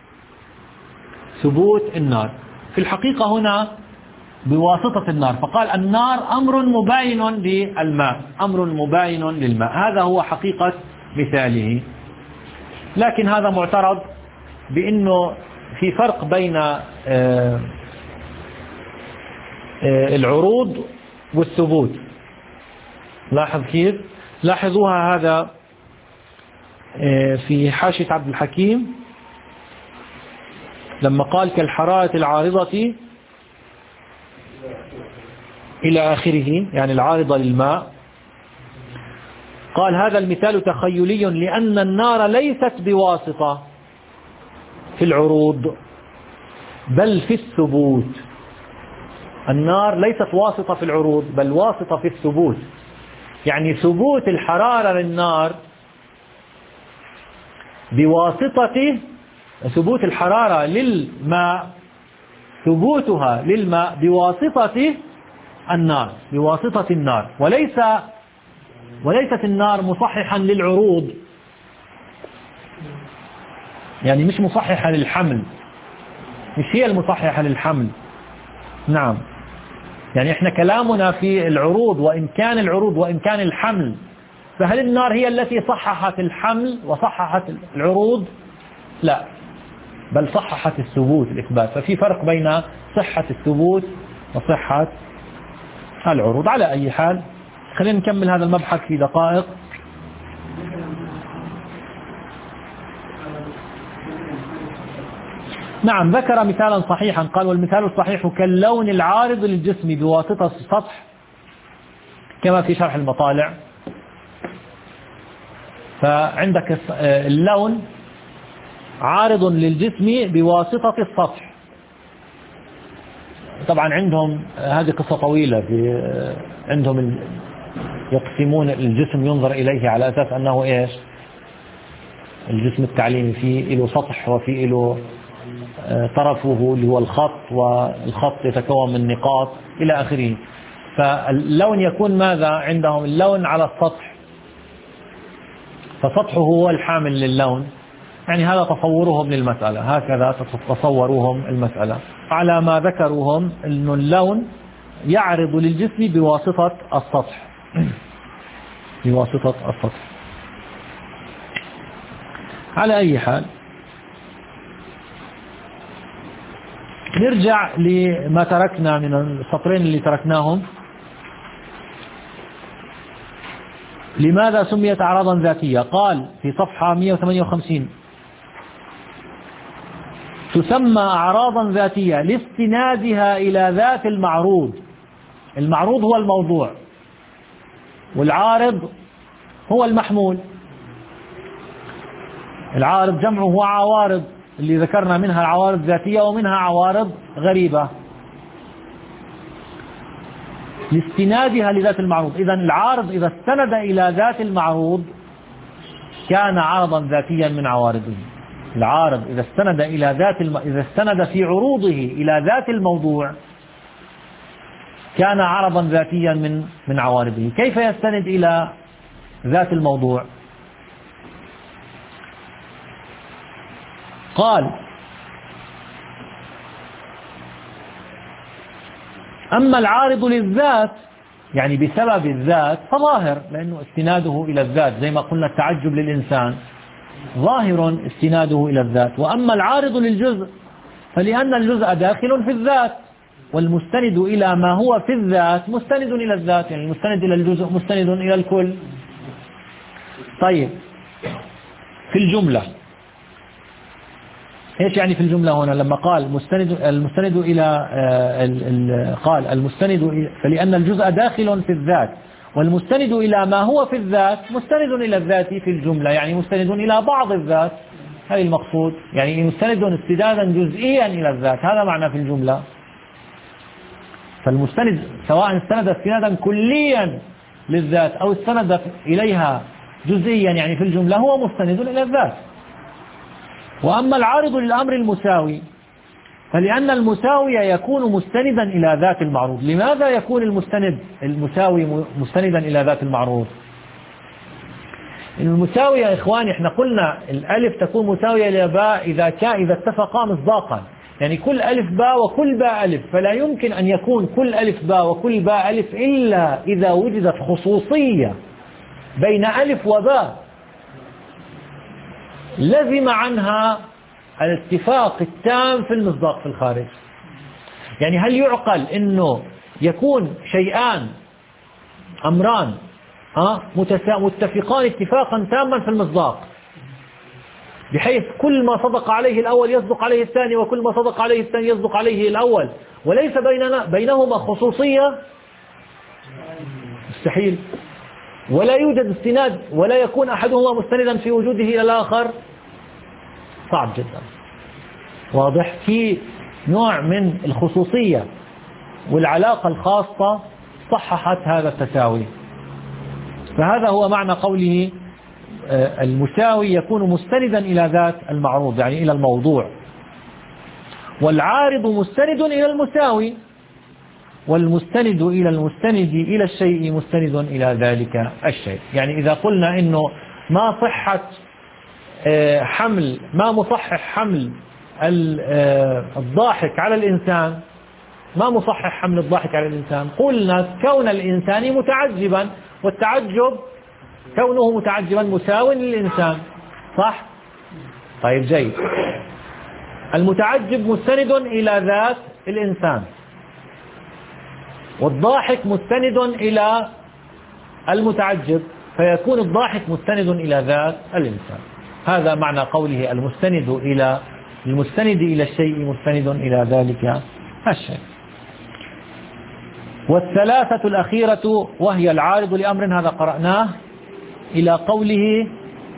ثبوت النار. في الحقيقة هنا بواسطة النار، فقال النار أمر مباين للماء، أمر مباين للماء. هذا هو حقيقة مثاله. لكن هذا معترض بأنه في فرق بين العروض والثبوت. لاحظ كيف؟ لاحظوها هذا في حاشية عبد الحكيم لما قال كالحرارة العارضة إلى آخره، يعني العارضة للماء. قال هذا المثال تخيلي لأن النار ليست بواسطة في العروض بل في الثبوت. النار ليست واسطة في العروض بل واسطة في الثبوت. يعني ثبوت الحرارة للنار بواسطة ثبوت الحرارة للماء، ثبوتها للماء بواسطة النار، بواسطة النار، وليس وليست النار مصححا للعروض، يعني مش مصححة للحمل، مش هي المصححة للحمل. نعم، يعني احنا كلامنا في العروض وإمكان العروض وإمكان الحمل، فهل النار هي التي صححت الحمل وصححت العروض؟ لا، بل صححت الثبوت، الإثبات. ففي فرق بين صحة الثبوت وصحة العروض. على أي حال خلينا نكمل هذا المبحث في دقائق. نعم، ذكر مثالا صحيحا، قال والمثال الصحيح كاللون العارض للجسم بواسطة السطح كما في شرح المطالع. فعندك اللون عارض للجسم بواسطة السطح. طبعا عندهم هذه قصة طويلة، في عندهم يقسمون الجسم ينظر إليه على أساس أنه إيش؟ الجسم التعليمي فيه له سطح وفيه له طرفه اللي هو الخط، والخط يتكون من نقاط إلى آخره. فاللون يكون ماذا عندهم؟ اللون على السطح، فسطحه هو الحامل للون. يعني هذا تصورهم للمسألة، هكذا تصوروهم المسألة على ما ذكروهم، أن اللون يعرض للجسم بواسطة السطح، بواسطة السطح. على أي حال نرجع لما تركنا من السطرين اللي تركناهم. لماذا سميت أعراضا ذاتية؟ قال في صفحة مئة وثمانية وخمسين تسمى أعراضا ذاتية لاستنادها إلى ذات المعروض. المعروض هو الموضوع، والعارض هو المحمول. العارض جمعه هو عوارض، اللي ذكرنا منها عوارض ذاتية ومنها عوارض غريبة، لاستنادها لذات المعروض. إذن العارض إذا استند إلى ذات المعروض كان عرضا ذاتيا من عوارضه. العارض إذا استند إلى ذات الم... إذا استند في عروضه إلى ذات الموضوع كان عرضا ذاتيا من من عوارضه. كيف يستند إلى ذات الموضوع؟ قال أما العارض للذات يعني بسبب الذات فظاهر، لأنه استناده إلى الذات، زي ما قلنا التعجب للإنسان ظاهر استناده إلى الذات. وأما العارض للجزء فلأن الجزء داخل في الذات، والمستند إلى ما هو في الذات مستند إلى الذات، يعني المستند إلى الجزء مستند إلى الكل. طيب في الجملة ايش يعني في الجملة هنا لما قال مستند المستند إلى قال المستند فلأن الجزء داخل في الذات، والمستند إلى ما هو في الذات مستند إلى الذات في الجملة، يعني مستند إلى بعض الذات. هذا المقصود، يعني مستند استدادا جزئيا إلى الذات، هذا معنى في الجملة. فالمستند سواء استند استنادا كليا للذات أو استند إليها جزئيا يعني في الجملة هو مستند إلى الذات. وأما العارض للأمر المساوي فلأن المساوي يكون مستندا إلى ذات المعروض. لماذا يكون المستند المساوي مستندا إلى ذات المعروض؟ المساوي يا إخواني احنا قلنا الألف تكون مساوية لباء إذا كان إذا اتفقا مصداقا، يعني كل ألف باء وكل باء ألف، فلا يمكن أن يكون كل ألف باء وكل باء ألف إلا إذا وجدت خصوصية بين ألف وباء لزم عنها الاتفاق التام في المصداق في الخارج. يعني هل يعقل أنه يكون شيئان أمران متفقان اتفاقا تاما في المصداق بحيث كل ما صدق عليه الأول يصدق عليه الثاني وكل ما صدق عليه الثاني يصدق عليه الأول وليس بيننا بينهما خصوصية؟ مستحيل. ولا يوجد استناد ولا يكون أحدهما مستندا في وجوده إلى الآخر، صعب جدا. واضح؟ في نوع من الخصوصية والعلاقة الخاصة صححت هذا التساوي. فهذا هو معنى قوله المساوي يكون مستندا إلى ذات المعروض يعني إلى الموضوع، والعارض مستند إلى المساوي، والمستند إلى المستند إلى الشيء مستند إلى ذلك الشيء. يعني إذا قلنا إنه ما صحة حمل ما مصحح حمل الضاحك على الإنسان ما مصحح حمل الضاحك على الإنسان قلنا كون الإنسان متعجبا، والتعجب كونه متعجبا مساو للإنسان، صح؟ طيب جيد. المتعجب مستند إلى ذات الإنسان، والضاحك مستند إلى المتعجب، فيكون الضاحك مستند إلى ذات الإنسان. هذا معنى قوله المستند إلى المستند إلى الشيء مستند إلى ذلك الشيء. والثلاثة الأخيرة وهي العارض لأمر، هذا قرأناه إلى قوله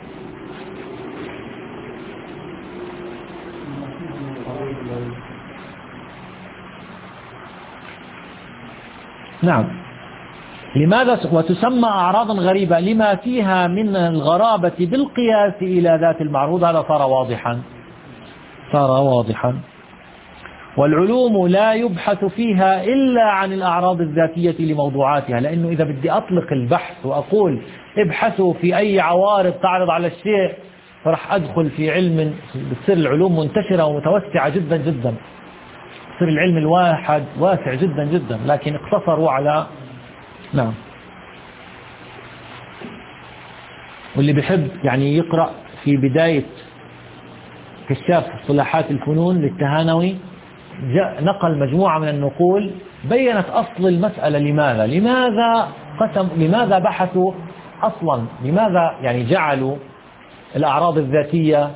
نعم لماذا وتسمى أعراضا غريبة لما فيها من الغرابة بالقياس إلى ذات المعروض. هذا صار واضحا صار واضحا والعلوم لا يبحث فيها إلا عن الأعراض الذاتية لموضوعاتها، لأنه إذا بدي أطلق البحث وأقول ابحثوا في أي عوارض تعرض على الشيء فرح أدخل في علم بتصير العلوم منتشرة ومتوسعة جدا جدا، يصير العلم الواحد واسع جدا جدا، لكن اقتصروا على نعم. واللي بيحب يعني يقرأ في بداية كشاف صلاحات الفنون للتهانوي جاء نقل مجموعة من النقول بينت أصل المسألة. لماذا لماذا قسم لماذا بحثوا أصلا، لماذا يعني جعلوا الأعراض الذاتية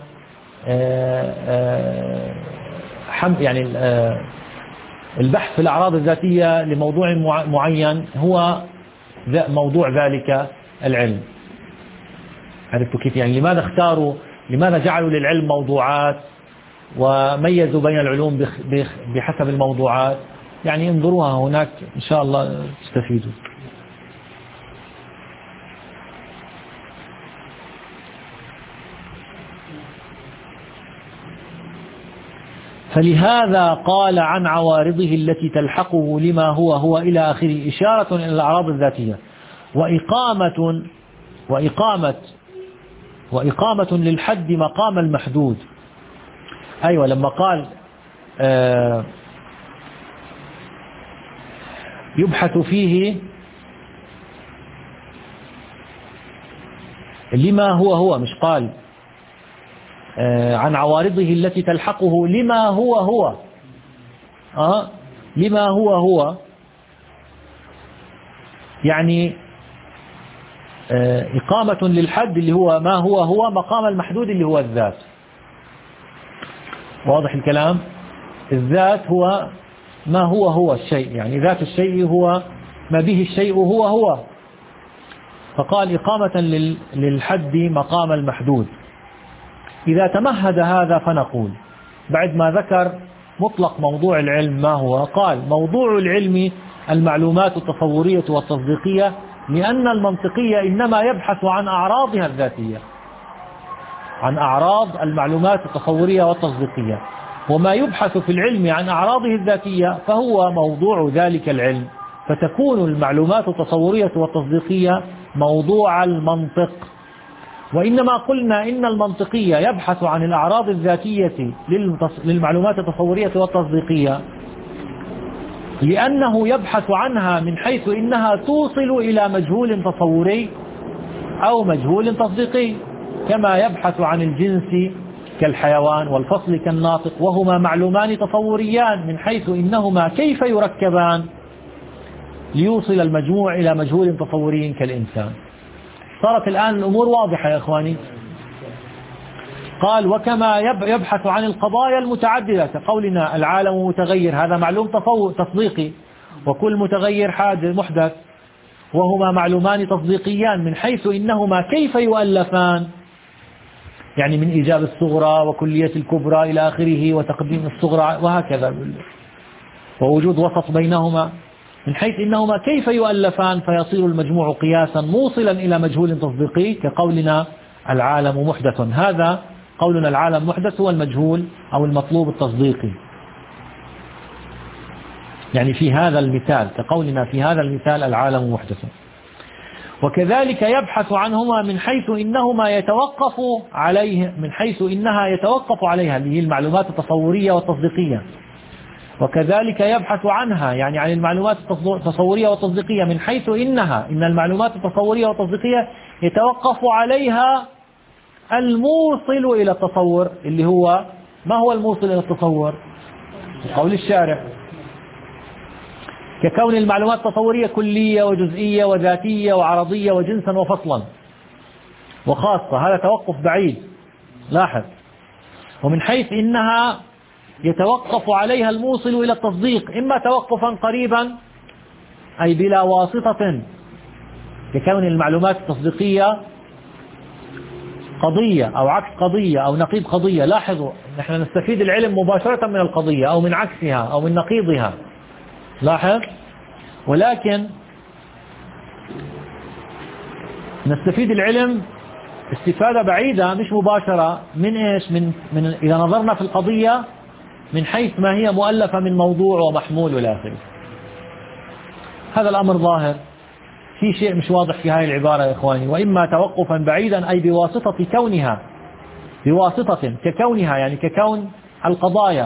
يعني البحث في الأعراض الذاتية لموضوع معين هو موضوع ذلك العلم. عرفتوا كيف؟ يعني لماذا اختاروا لماذا جعلوا للعلم موضوعات وميزوا بين العلوم بحسب الموضوعات؟ يعني انظروها هناك إن شاء الله تستفيدوا. فلهذا قال عن عوارضه التي تلحقه لما هو هو إلى آخره، إشارة إلى الأعراض الذاتية. وإقامة وإقامة وإقامة للحد مقام المحدود. أيوة لما قال آه يبحث فيه لما هو هو، مش قال آه عن عوارضه التي تلحقه لما هو هو آه لما هو هو يعني آه إقامة للحد اللي هو ما هو هو مقام المحدود اللي هو الذات. واضح الكلام؟ الذات هو ما هو هو الشيء، يعني ذات الشيء هو ما به الشيء هو هو، فقال إقامة للحد مقام المحدود. إذا تمهد هذا فنقول بعد ما ذكر مطلق موضوع العلم ما هو؟ قال موضوع العلم المعلومات التصورية والتصديقية، لأن المنطقية إنما يبحث عن أعراضها الذاتية، عن أعراض المعلومات التصورية والتصديقية، وما يبحث في العلم عن أعراضه الذاتية فهو موضوع ذلك العلم، فتكون المعلومات التصورية والتصديقية موضوع المنطق. وإنما قلنا إن المنطقية يبحث عن الأعراض الذاتية للمعلومات التصورية والتصديقية لأنه يبحث عنها من حيث إنها توصل إلى مجهول تصوري أو مجهول تصديقي، كما يبحث عن الجنس كالحيوان والفصل كالناطق، وهما معلومان تصوريان من حيث إنهما كيف يركبان ليوصل المجموع إلى مجهول تصوري كالإنسان. صارت الآن الأمور واضحة يا إخواني. قال وكما يبحث عن القضايا المتعددة كقولنا العالم متغير، هذا معلوم تصديقي، وكل متغير حادث محدث، وهما معلومان تصديقيان من حيث إنهما كيف يؤلفان، يعني من إيجاب الصغرى وكلية الكبرى إلى آخره وتقديم الصغرى وهكذا، ووجود وسط بينهما، من حيث إنهما كيف يؤلفان فيصير المجموع قياسا موصلا إلى مجهول تصديقي كقولنا العالم محدث. هذا قولنا العالم محدث هو المجهول أو المطلوب التصديقي، يعني في هذا المثال كقولنا في هذا المثال العالم محدث. وكذلك يبحث عنهما من حيث إنهما يتوقف عليه، من حيث إنها يتوقف عليها اللي هي المعلومات التصورية والتصديقية، وكذلك يبحث عنها يعني عن المعلومات التصورية والتصديقية من حيث إنها إن المعلومات التصورية والتصديقية يتوقف عليها الموصل إلى التصور، اللي هو ما هو الموصل إلى التصور؟ قول الشارع، ككون المعلومات التصورية كلية وجزئية وذاتية وعرضية وجنسا وفصلا وخاصة، هذا توقف بعيد لاحظ. ومن حيث إنها يتوقف عليها الموصل إلى التصديق إما توقفا قريبا أي بلا واسطة ككون المعلومات التصديقية قضية أو عكس قضية أو نقيض قضية. لاحظوا نحن نستفيد العلم مباشرة من القضية أو من عكسها أو من نقيضها، لاحظ، ولكن نستفيد العلم استفادة بعيدة مش مباشرة من إيش؟ من, من إذا نظرنا في القضية من حيث ما هي مؤلفة من موضوع ومحمول والى آخره. هذا الأمر ظاهر، في شيء مش واضح في هذه العبارة يا إخواني. وإما توقفا بعيدا أي بواسطة كونها، بواسطة ككونها يعني ككون القضايا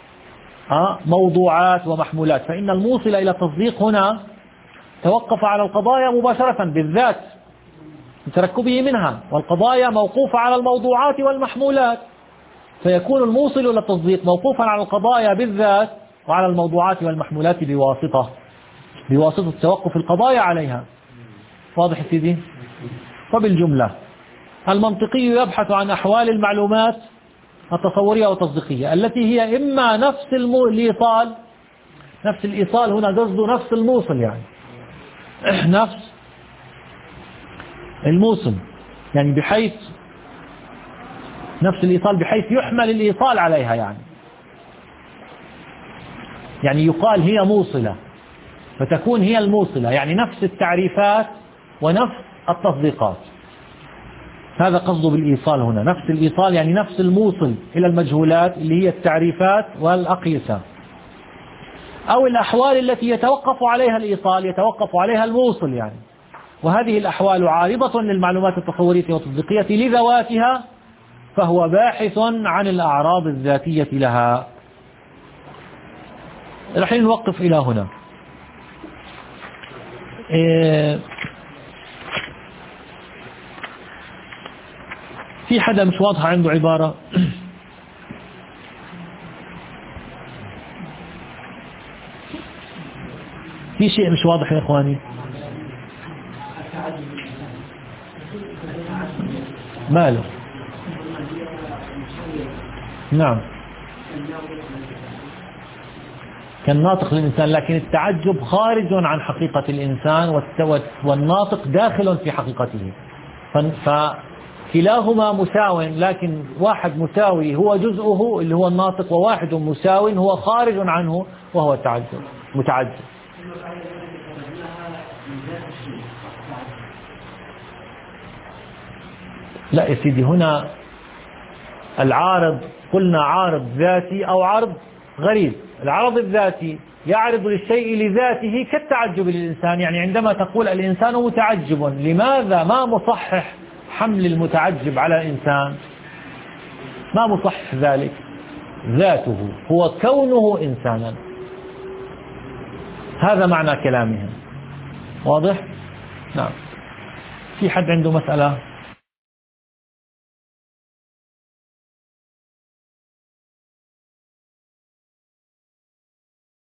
موضوعات ومحمولات، فإن الموصل إلى التصديق هنا توقف على القضايا مباشرة بالذات لتركبه منها، والقضايا موقوفة على الموضوعات والمحمولات، فيكون الموصل إلى التصديق موقوفا على القضايا بالذات وعلى الموضوعات والمحمولات بواسطة بواسطة توقف القضايا عليها. واضح سيدي؟ وبالجملة المنطقي يبحث عن أحوال المعلومات التصورية والتصديقية التي هي إما نفس الإيصال، نفس الإيصال هنا قصده نفس الموصل، يعني نفس الموصل يعني بحيث نفس الإيصال بحيث يحمل الإيصال عليها، يعني يعني يقال هي موصلة فتكون هي الموصلة، يعني نفس التعريفات ونفس التصديقات. هذا قصده بالإيصال هنا، نفس الإيصال يعني نفس الموصل إلى المجهولات اللي هي التعريفات والأقيسة، أو الأحوال التي يتوقف عليها الإيصال يتوقف عليها الموصل يعني. وهذه الأحوال عارضة للمعلومات التصورية والتصديقية لذواتها، فهو باحث عن الأعراض الذاتية لها. الحين نوقف إلى هنا. إيه في حدا مش واضحة عنده عبارة؟ في شيء مش واضح يا إخواني؟ ماله؟ نعم كالناطق للإنسان، لكن التعجب خارج عن حقيقة الإنسان والناطق داخل في حقيقته. كلاهما مساو، لكن واحد مساوي هو جزءه اللي هو الناطق، وواحد مساو هو خارج عنه وهو التعجب متعجب. لا يا سيدي، هنا العارض قلنا عارض ذاتي أو عرض غريب. العرض الذاتي يعرض للشيء لذاته كالتعجب للإنسان، يعني عندما تقول الإنسان متعجب، لماذا ما مصحح حمل المتعجب على الإنسان؟ ما مصحح ذلك؟ ذاته هو كونه إنسانا. هذا معنى كلامهم. واضح؟ نعم. في حد عنده مسألة؟